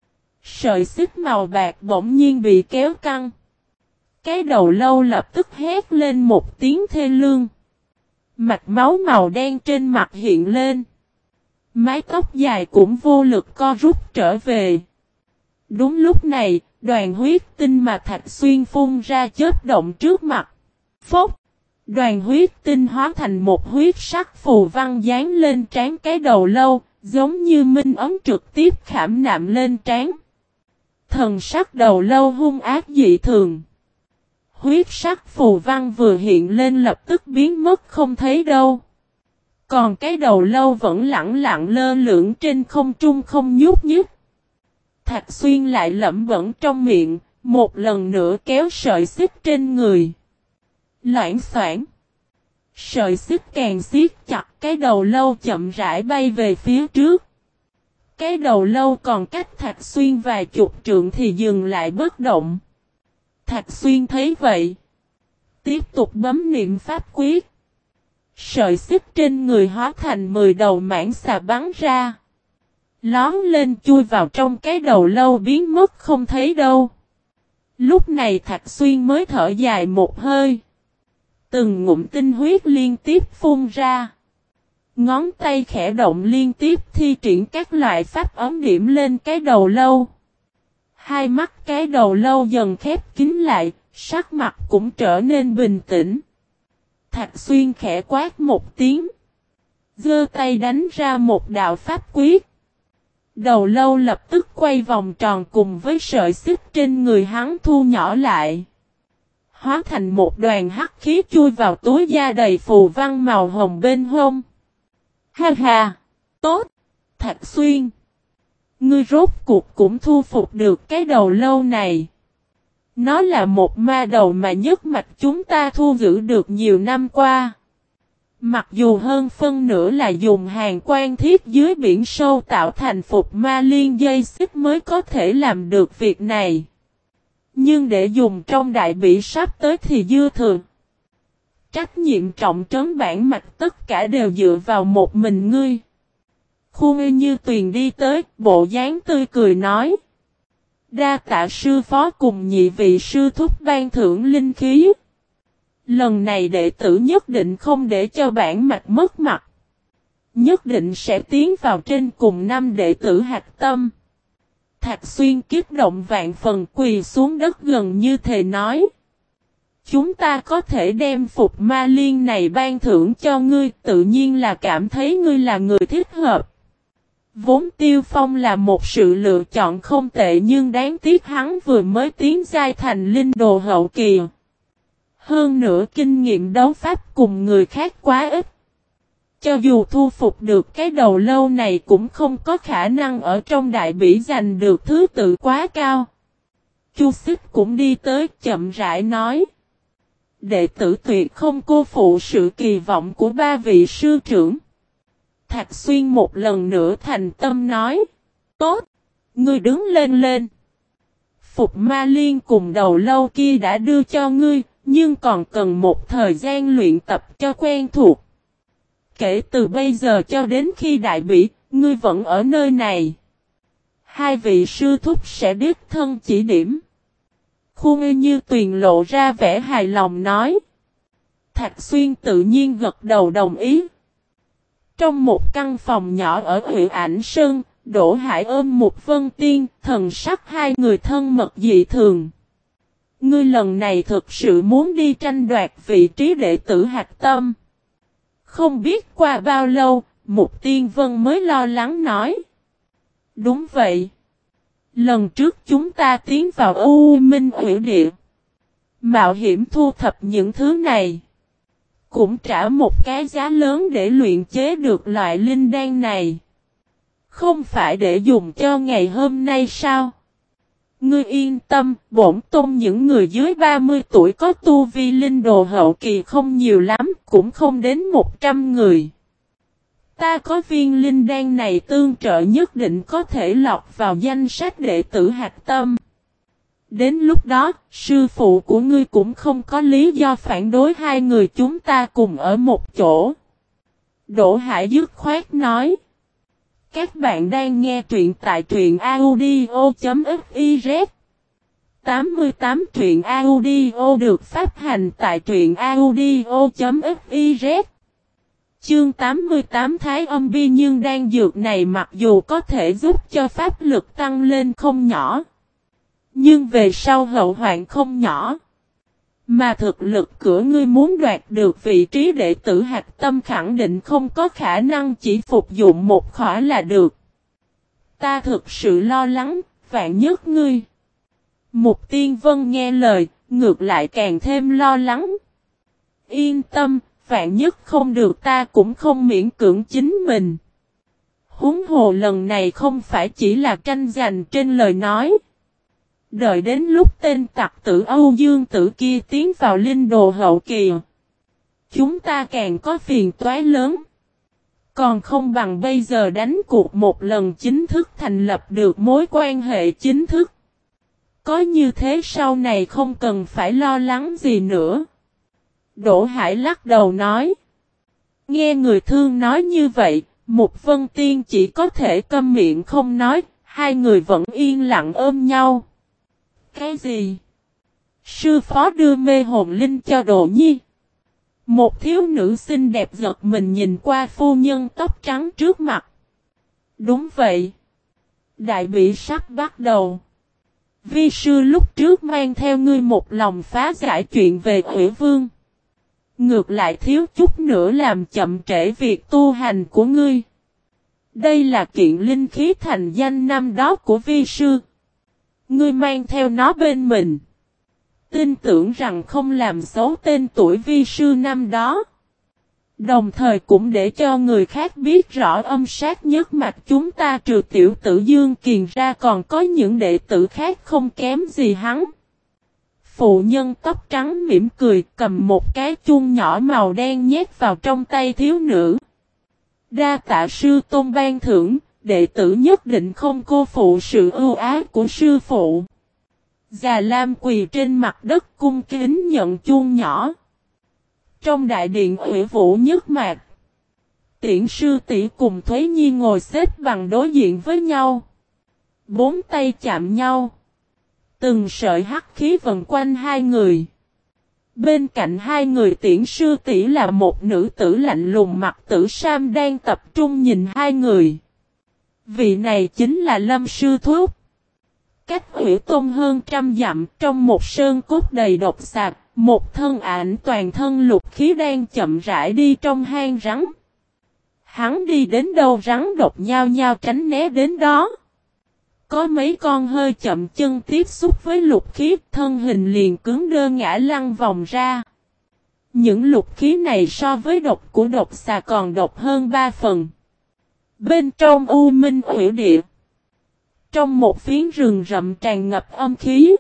Sợi xích màu bạc bỗng nhiên bị kéo căng. Cái đầu lâu lập tức hét lên một tiếng thê lương. Mạch máu màu đen trên mặt hiện lên. Mái tóc dài cũng vô lực co rút trở về. Đúng lúc này, đoàn huyết tinh mà Thạc Xuyên phun ra chớp động trước mặt. Phốc! Đoàn huyết tinh hóa thành một huyết sắc phù văn dán lên trán cái đầu lâu, giống như minh ấm trực tiếp khảm nạm lên trán. Thần sắc đầu lâu hung ác dị thường. Huyết sắc phù văn vừa hiện lên lập tức biến mất không thấy đâu. Còn cái đầu lâu vẫn lẳng lặng lơ lửng trên không trung không nhúc nhích. Thạc Xuyên lại lẩm bẩm trong miệng, một lần nữa kéo sợi xích trên người. Loảng xoảng. Sợi xích càng siết chặt, cái đầu lâu chậm rãi bay về phía trước. Cái đầu lâu còn cách Thạch Xuyên vài chục trượng thì dừng lại bất động. Thạch Xuyên thấy vậy, tiếp tục bấm niệm pháp quyết. Sợi xích trên người hóa thành 10 đầu mãng xà bắn ra. Lón lên chui vào trong cái đầu lâu biến mất không thấy đâu. Lúc này Thạch Xuyên mới thở dài một hơi. Từng ngụm tinh huyết liên tiếp phun ra. Ngón tay khẽ động liên tiếp thi triển các loại pháp ấm điểm lên cái đầu lâu. Hai mắt cái đầu lâu dần khép kín lại, sắc mặt cũng trở nên bình tĩnh. Thạch Xuyên khẽ quát một tiếng. Giơ tay đánh ra một đạo pháp quyết. Đầu lâu lập tức quay vòng tròn cùng với sợi xích trên người hắn thu nhỏ lại. Hóa thành một đoàn hắc khí chui vào túi da đầy phù văn màu hồng bên hông. Ha ha! Tốt! Thạch Xuyên! Ngươi rốt cuộc cũng thu phục được cái đầu lâu này. Nó là một ma đầu mà nhất mạch chúng ta thu giữ được nhiều năm qua. Mặc dù hơn phân nửa là dùng hàng quan thiết dưới biển sâu tạo thành phục ma liên dây xích mới có thể làm được việc này. Nhưng để dùng trong đại bỉ sắp tới thì dư thừa. Trách nhiệm trọng trấn bản mạch tất cả đều dựa vào một mình ngươi. Khuê Như Tuyền đi tới, bộ dáng tươi cười nói. Đa tạ sư phó cùng nhị vị sư thúc ban thưởng linh khí. Lần này đệ tử nhất định không để cho bản mạch mất mặt. Nhất định sẽ tiến vào trên cùng năm đệ tử hạch tâm. Thạch Xuyên kiếp động vạn phần quỳ xuống đất gần như thề nói. Chúng ta có thể đem phục ma liên này ban thưởng cho ngươi, tự nhiên là cảm thấy ngươi là người thích hợp. Vốn Tiêu Phong là một sự lựa chọn không tệ nhưng đáng tiếc hắn vừa mới tiến giai thành linh đồ hậu kỳ. Hơn nữa kinh nghiệm đấu pháp cùng người khác quá ít. Cho dù thu phục được cái đầu lâu này cũng không có khả năng ở trong đại bỉ giành được thứ tự quá cao. Chu Xích cũng đi tới chậm rãi nói. Đệ tử tuyệt không cô phụ sự kỳ vọng của ba vị sư trưởng. Thạch Xuyên một lần nữa thành tâm nói. Tốt, ngươi đứng lên lên. Phục ma liên cùng đầu lâu kia đã đưa cho ngươi, nhưng còn cần một thời gian luyện tập cho quen thuộc. Kể từ bây giờ cho đến khi đại bỉ, ngươi vẫn ở nơi này. Hai vị sư thúc sẽ đích thân chỉ điểm. Khuê Như Tuyền lộ ra vẻ hài lòng nói. Thạch Xuyên tự nhiên gật đầu đồng ý. Trong một căn phòng nhỏ ở huyện Ảnh Sơn, Đỗ Hải ôm một Vân Tiên, thần sắc hai người thân mật dị thường. Ngươi lần này thực sự muốn đi tranh đoạt vị trí đệ tử hạch tâm. Không biết qua bao lâu, Mục Tiên Vân mới lo lắng nói. Đúng vậy. Lần trước chúng ta tiến vào U Minh Ủy Địa. Mạo hiểm thu thập những thứ này. Cũng trả một cái giá lớn để luyện chế được loại linh đan này. Không phải để dùng cho ngày hôm nay sao? Ngươi yên tâm, bổn tôn những người dưới 30 tuổi có tu vi linh đồ hậu kỳ không nhiều lắm, cũng không đến 100 người. Ta có viên linh đan này tương trợ nhất định có thể lọt vào danh sách đệ tử hạch tâm. Đến lúc đó, sư phụ của ngươi cũng không có lý do phản đối hai người chúng ta cùng ở một chỗ. Đỗ Hải dứt khoát nói. Các bạn đang nghe truyện tại truyện audio.fiz 88 truyện audio được phát hành tại truyện audio.fiz Chương 88 Thái Âm Bi nhưng đan dược này mặc dù có thể giúp cho pháp lực tăng lên không nhỏ. Nhưng về sau hậu hoạn không nhỏ. Mà thực lực của ngươi muốn đoạt được vị trí đệ tử hạch tâm khẳng định không có khả năng chỉ phục dụng một khỏa là được. Ta thực sự lo lắng, vạn nhất ngươi. Mục Tiên Vân nghe lời, ngược lại càng thêm lo lắng. Yên tâm, vạn nhất không được ta cũng không miễn cưỡng chính mình. Huống hồ lần này không phải chỉ là tranh giành trên lời nói. Đợi đến lúc tên tặc tử Âu Dương Tử kia tiến vào linh đồ hậu kỳ. chúng ta càng có phiền toái lớn. Còn không bằng bây giờ đánh cuộc một lần chính thức thành lập được mối quan hệ chính thức. Có như thế sau này không cần phải lo lắng gì nữa. Đỗ Hải lắc đầu nói. Nghe người thương nói như vậy, Mục Vân Tiên chỉ có thể câm miệng không nói, hai người vẫn yên lặng ôm nhau. Cái gì? Sư phó đưa mê hồn linh cho Đỗ Nhi. Một thiếu nữ xinh đẹp giật mình nhìn qua phu nhân tóc trắng trước mặt. Đúng vậy. Đại bỉ sắp bắt đầu. Vi sư lúc trước mang theo ngươi một lòng phá giải chuyện về Ủy Vương. Ngược lại thiếu chút nữa làm chậm trễ việc tu hành của ngươi. Đây là kiện linh khí thành danh năm đó của vi sư. Ngươi mang theo nó bên mình. Tin tưởng rằng không làm xấu tên tuổi vi sư năm đó. Đồng thời cũng để cho người khác biết rõ âm sát nhất mạch chúng ta trừ tiểu tử Dương Kiền ra còn có những đệ tử khác không kém gì hắn. Phụ nhân tóc trắng mỉm cười cầm một cái chuông nhỏ màu đen nhét vào trong tay thiếu nữ. Đa tạ sư tôn ban thưởng, đệ tử nhất định không cô phụ sự ưu ái của sư phụ. Già Lam quỳ trên mặt đất cung kính nhận chuông nhỏ. Trong đại điện Ủy Vũ nhất mạc, Tiễn sư tỷ cùng Thuế Nhi ngồi xếp bằng đối diện với nhau. Bốn tay chạm nhau. Từng sợi hắc khí vần quanh hai người. Bên cạnh hai người Tiễn sư tỷ là một nữ tử lạnh lùng mặt tử sam đang tập trung nhìn hai người. Vị này chính là Lâm Sư Thúc. Cách Ủy Tôn hơn 100 dặm trong một sơn cốt đầy độc sạc, một thân ảnh toàn thân lục khí đang chậm rãi đi trong hang rắn. Hắn đi đến đâu rắn độc nhao nhao tránh né đến đó. Có mấy con hơi chậm chân tiếp xúc với lục khí, thân hình liền cứng đơ ngã lăn vòng ra. Những lục khí này so với độc của độc xà còn độc hơn 3 phần. Bên trong U Minh Hủy Địa, trong một phiến rừng rậm tràn ngập âm khí,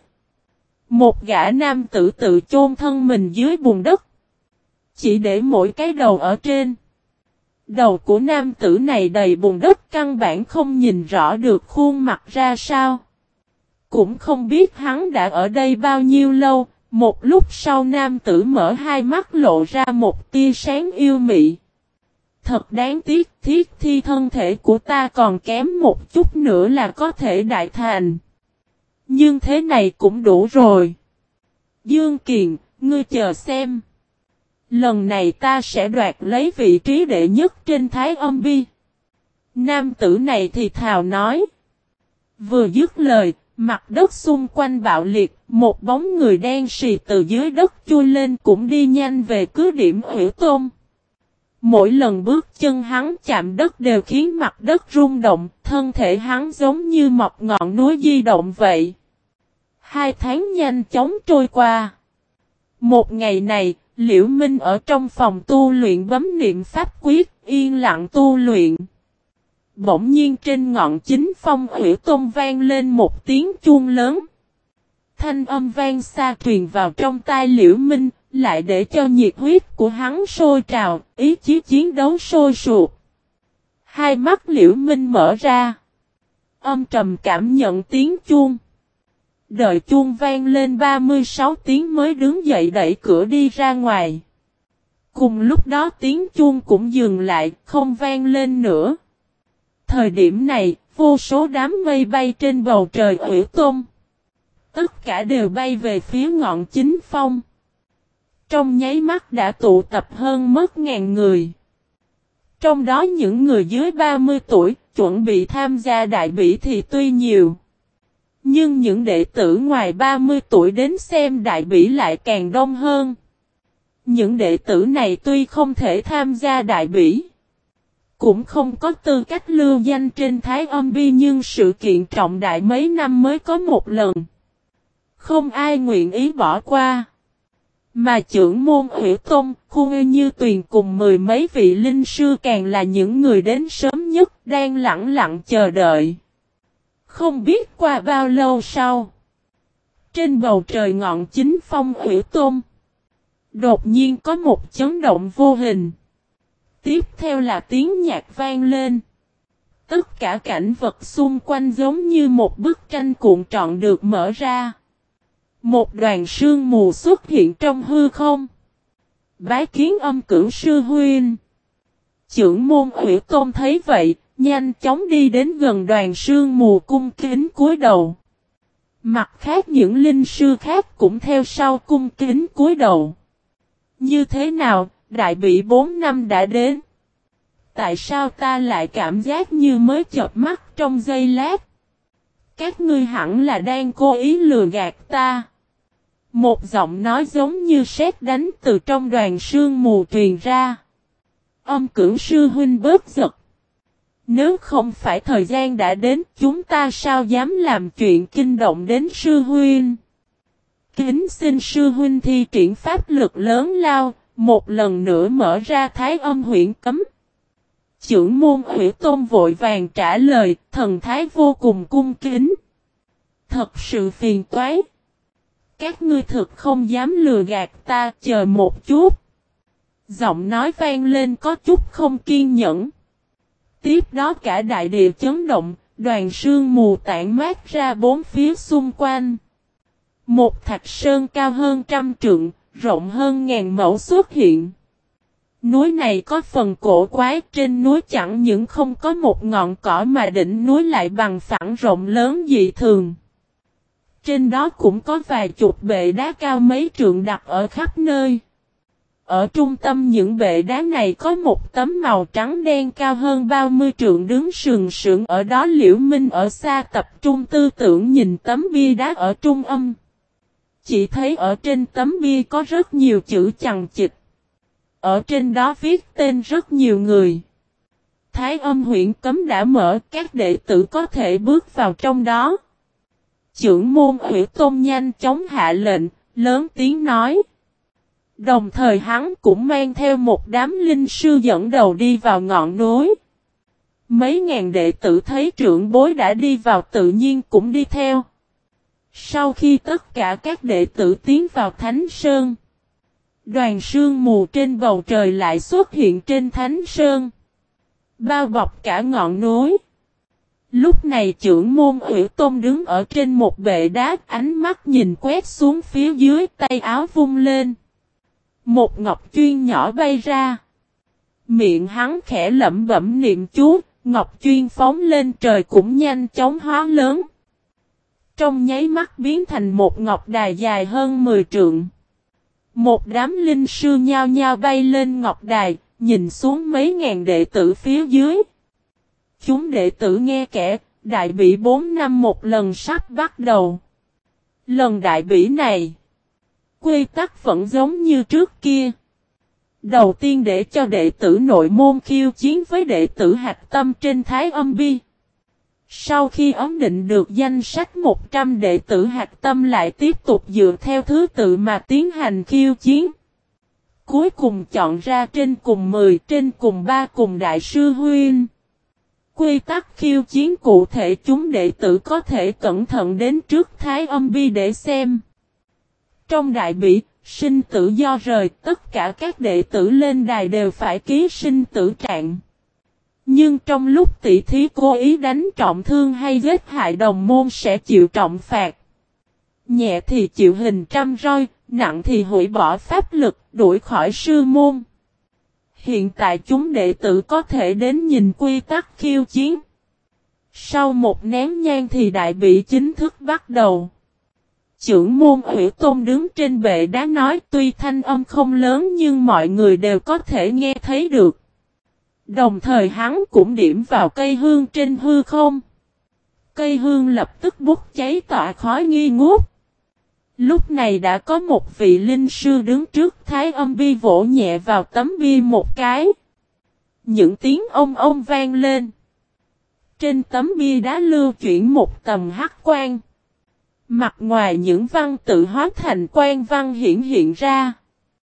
một gã nam tử tự chôn thân mình dưới bùn đất, chỉ để mỗi cái đầu ở trên. Đầu của nam tử này đầy bùn đất căn bản không nhìn rõ được khuôn mặt ra sao. Cũng không biết hắn đã ở đây bao nhiêu lâu, một lúc sau nam tử mở hai mắt lộ ra một tia sáng yêu mị. Thật đáng tiếc, thiết thi thân thể của ta còn kém một chút nữa là có thể đại thành. Nhưng thế này cũng đủ rồi. Dương Kiền, ngươi chờ xem. Lần này ta sẽ đoạt lấy vị trí đệ nhất trên Thái Âm Bi. Nam tử này thì thào nói. Vừa dứt lời, mặt đất xung quanh bạo liệt, một bóng người đen xì từ dưới đất chui lên cũng đi nhanh về cứ điểm Hủy Tôn. Mỗi lần bước chân hắn chạm đất đều khiến mặt đất rung động, thân thể hắn giống như một ngọn núi di động vậy. 2 tháng nhanh chóng trôi qua. Một ngày này, Liễu Minh ở trong phòng tu luyện bấm niệm pháp quyết, yên lặng tu luyện. Bỗng nhiên trên ngọn chính phong Hủy Tôn vang lên một tiếng chuông lớn. Thanh âm vang xa truyền vào trong tai Liễu Minh, lại để cho nhiệt huyết của hắn sôi trào, ý chí chiến đấu sôi sục. Hai mắt Liễu Minh mở ra. Âm trầm cảm nhận tiếng chuông. Đợi chuông vang lên 36 tiếng mới đứng dậy đẩy cửa đi ra ngoài. Cùng lúc đó tiếng chuông cũng dừng lại, không vang lên nữa. Thời điểm này, vô số đám mây bay trên bầu trời Hủy Tôn. Tất cả đều bay về phía ngọn chính phong. Trong nháy mắt đã tụ tập hơn mất ngàn người. Trong đó những người dưới 30 tuổi, chuẩn bị tham gia đại bỉ thì tuy nhiều. Nhưng những đệ tử ngoài 30 tuổi đến xem đại bỉ lại càng đông hơn. Những đệ tử này tuy không thể tham gia đại bỉ, cũng không có tư cách lưu danh trên Thái Âm Bi, nhưng sự kiện trọng đại mấy năm mới có một lần. Không ai nguyện ý bỏ qua. Mà trưởng môn Hủy Tôn, Khu Như Tuyền cùng 10 mấy vị linh sư càng là những người đến sớm nhất, đang lặng lặng chờ đợi. Không biết qua bao lâu sau, trên bầu trời ngọn chính phong Hủy Tôn, Đột nhiên có một chấn động vô hình. Tiếp theo là tiếng nhạc vang lên. Tất cả cảnh vật xung quanh giống như một bức tranh cuộn trọn được mở ra. Một đoàn sương mù xuất hiện trong hư không. Bái kiến Âm Cửu sư huynh. Chưởng môn Hủy Tôn thấy vậy, nhanh chóng đi đến gần đoàn sương mù cung kính cúi đầu. Mặt khác những linh sư khác cũng theo sau cung kính cúi đầu. Như thế nào, đại bị 4 năm đã đến. Tại sao ta lại cảm giác như mới chợp mắt trong giây lát? Các ngươi hẳn là đang cố ý lừa gạt ta. Một giọng nói giống như sét đánh từ trong đoàn sương mù truyền ra. Âm Cửu sư huynh bớt giật. Nếu không phải thời gian đã đến, chúng ta sao dám làm chuyện kinh động đến sư huynh? Kính xin sư huynh thi triển pháp lực lớn lao, một lần nữa mở ra Thái Âm huyễn cấm. Chưởng môn Hủy Tôn vội vàng trả lời, thần thái vô cùng cung kính. Thật sự phiền toái. Các ngươi thực không dám lừa gạt ta, chờ một chút. Giọng nói vang lên có chút không kiên nhẫn. Tiếp đó cả đại địa chấn động, đoàn sương mù tản mát ra bốn phía xung quanh. Một thạch sơn cao hơn 100 trượng, rộng hơn 1000 mẫu xuất hiện. Núi này có phần cổ quái, trên núi chẳng những không có một ngọn cỏ mà đỉnh núi lại bằng phẳng rộng lớn dị thường. Trên đó cũng có vài chục bệ đá cao mấy trượng đặt ở khắp nơi. Ở trung tâm những bệ đá này có một tấm màu trắng đen cao hơn 30 trượng đứng sừng sững ở đó. Liễu Minh ở xa tập trung tư tưởng nhìn tấm bia đá ở trung âm. Chỉ thấy ở trên tấm bia có rất nhiều chữ chằng chịt. Ở trên đó viết tên rất nhiều người. Thái Âm huyễn cấm đã mở, các đệ tử có thể bước vào trong đó. Chưởng môn Hủy Tôn nhanh chóng hạ lệnh, lớn tiếng nói. Đồng thời hắn cũng mang theo một đám linh sư dẫn đầu đi vào ngọn núi. Mấy ngàn đệ tử thấy trưởng bối đã đi vào tự nhiên cũng đi theo. Sau khi tất cả các đệ tử tiến vào Thánh Sơn, đoàn sương mù trên bầu trời lại xuất hiện trên Thánh Sơn, bao bọc cả ngọn núi. Lúc này chưởng môn Hủy Tôn đứng ở trên một bệ đá, ánh mắt nhìn quét xuống phía dưới, tay áo vung lên. Một ngọc chuyên nhỏ bay ra. Miệng hắn khẽ lẩm bẩm niệm chú, ngọc chuyên phóng lên trời cũng nhanh chóng hóa lớn. Trong nháy mắt biến thành một ngọc đài dài hơn 10 trượng. Một đám linh sư nhao nhao bay lên ngọc đài, nhìn xuống mấy ngàn đệ tử phía dưới. Chúng đệ tử nghe kể, đại bỉ 4 năm một lần sắp bắt đầu. Lần đại bỉ này, quy tắc vẫn giống như trước kia. Đầu tiên để cho đệ tử nội môn khiêu chiến với đệ tử hạch tâm trên Thái Âm Bi. Sau khi ấn định được danh sách 100 đệ tử hạch tâm lại tiếp tục dựa theo thứ tự mà tiến hành khiêu chiến. Cuối cùng chọn ra trên cùng 10, trên cùng 3 cùng đại sư huynh. Quy tắc khiêu chiến cụ thể chúng đệ tử có thể cẩn thận đến trước Thái Âm Bi để xem. Trong đại bỉ, sinh tử do rời, tất cả các đệ tử lên đài đều phải ký sinh tử trạng. Nhưng trong lúc tỷ thí cố ý đánh trọng thương hay giết hại đồng môn sẽ chịu trọng phạt. Nhẹ thì chịu hình trăm roi, nặng thì hủy bỏ pháp lực, đuổi khỏi sư môn. Hiện tại chúng đệ tử có thể đến nhìn quy tắc khiêu chiến. Sau một nén nhang thì đại bỉ chính thức bắt đầu. Chưởng môn Hủy Tôn đứng trên bệ đá nói tuy thanh âm không lớn nhưng mọi người đều có thể nghe thấy được. Đồng thời hắn cũng điểm vào cây hương trên hư không. Cây hương lập tức bốc cháy tỏa khói nghi ngút. Lúc này đã có một vị linh sư đứng trước Thái Âm Bi vỗ nhẹ vào tấm bia một cái. Những tiếng ông vang lên. Trên tấm bia đá lưu chuyển một tầm hắc quang. Mặt ngoài những văn tự hóa thành quang văn hiện ra.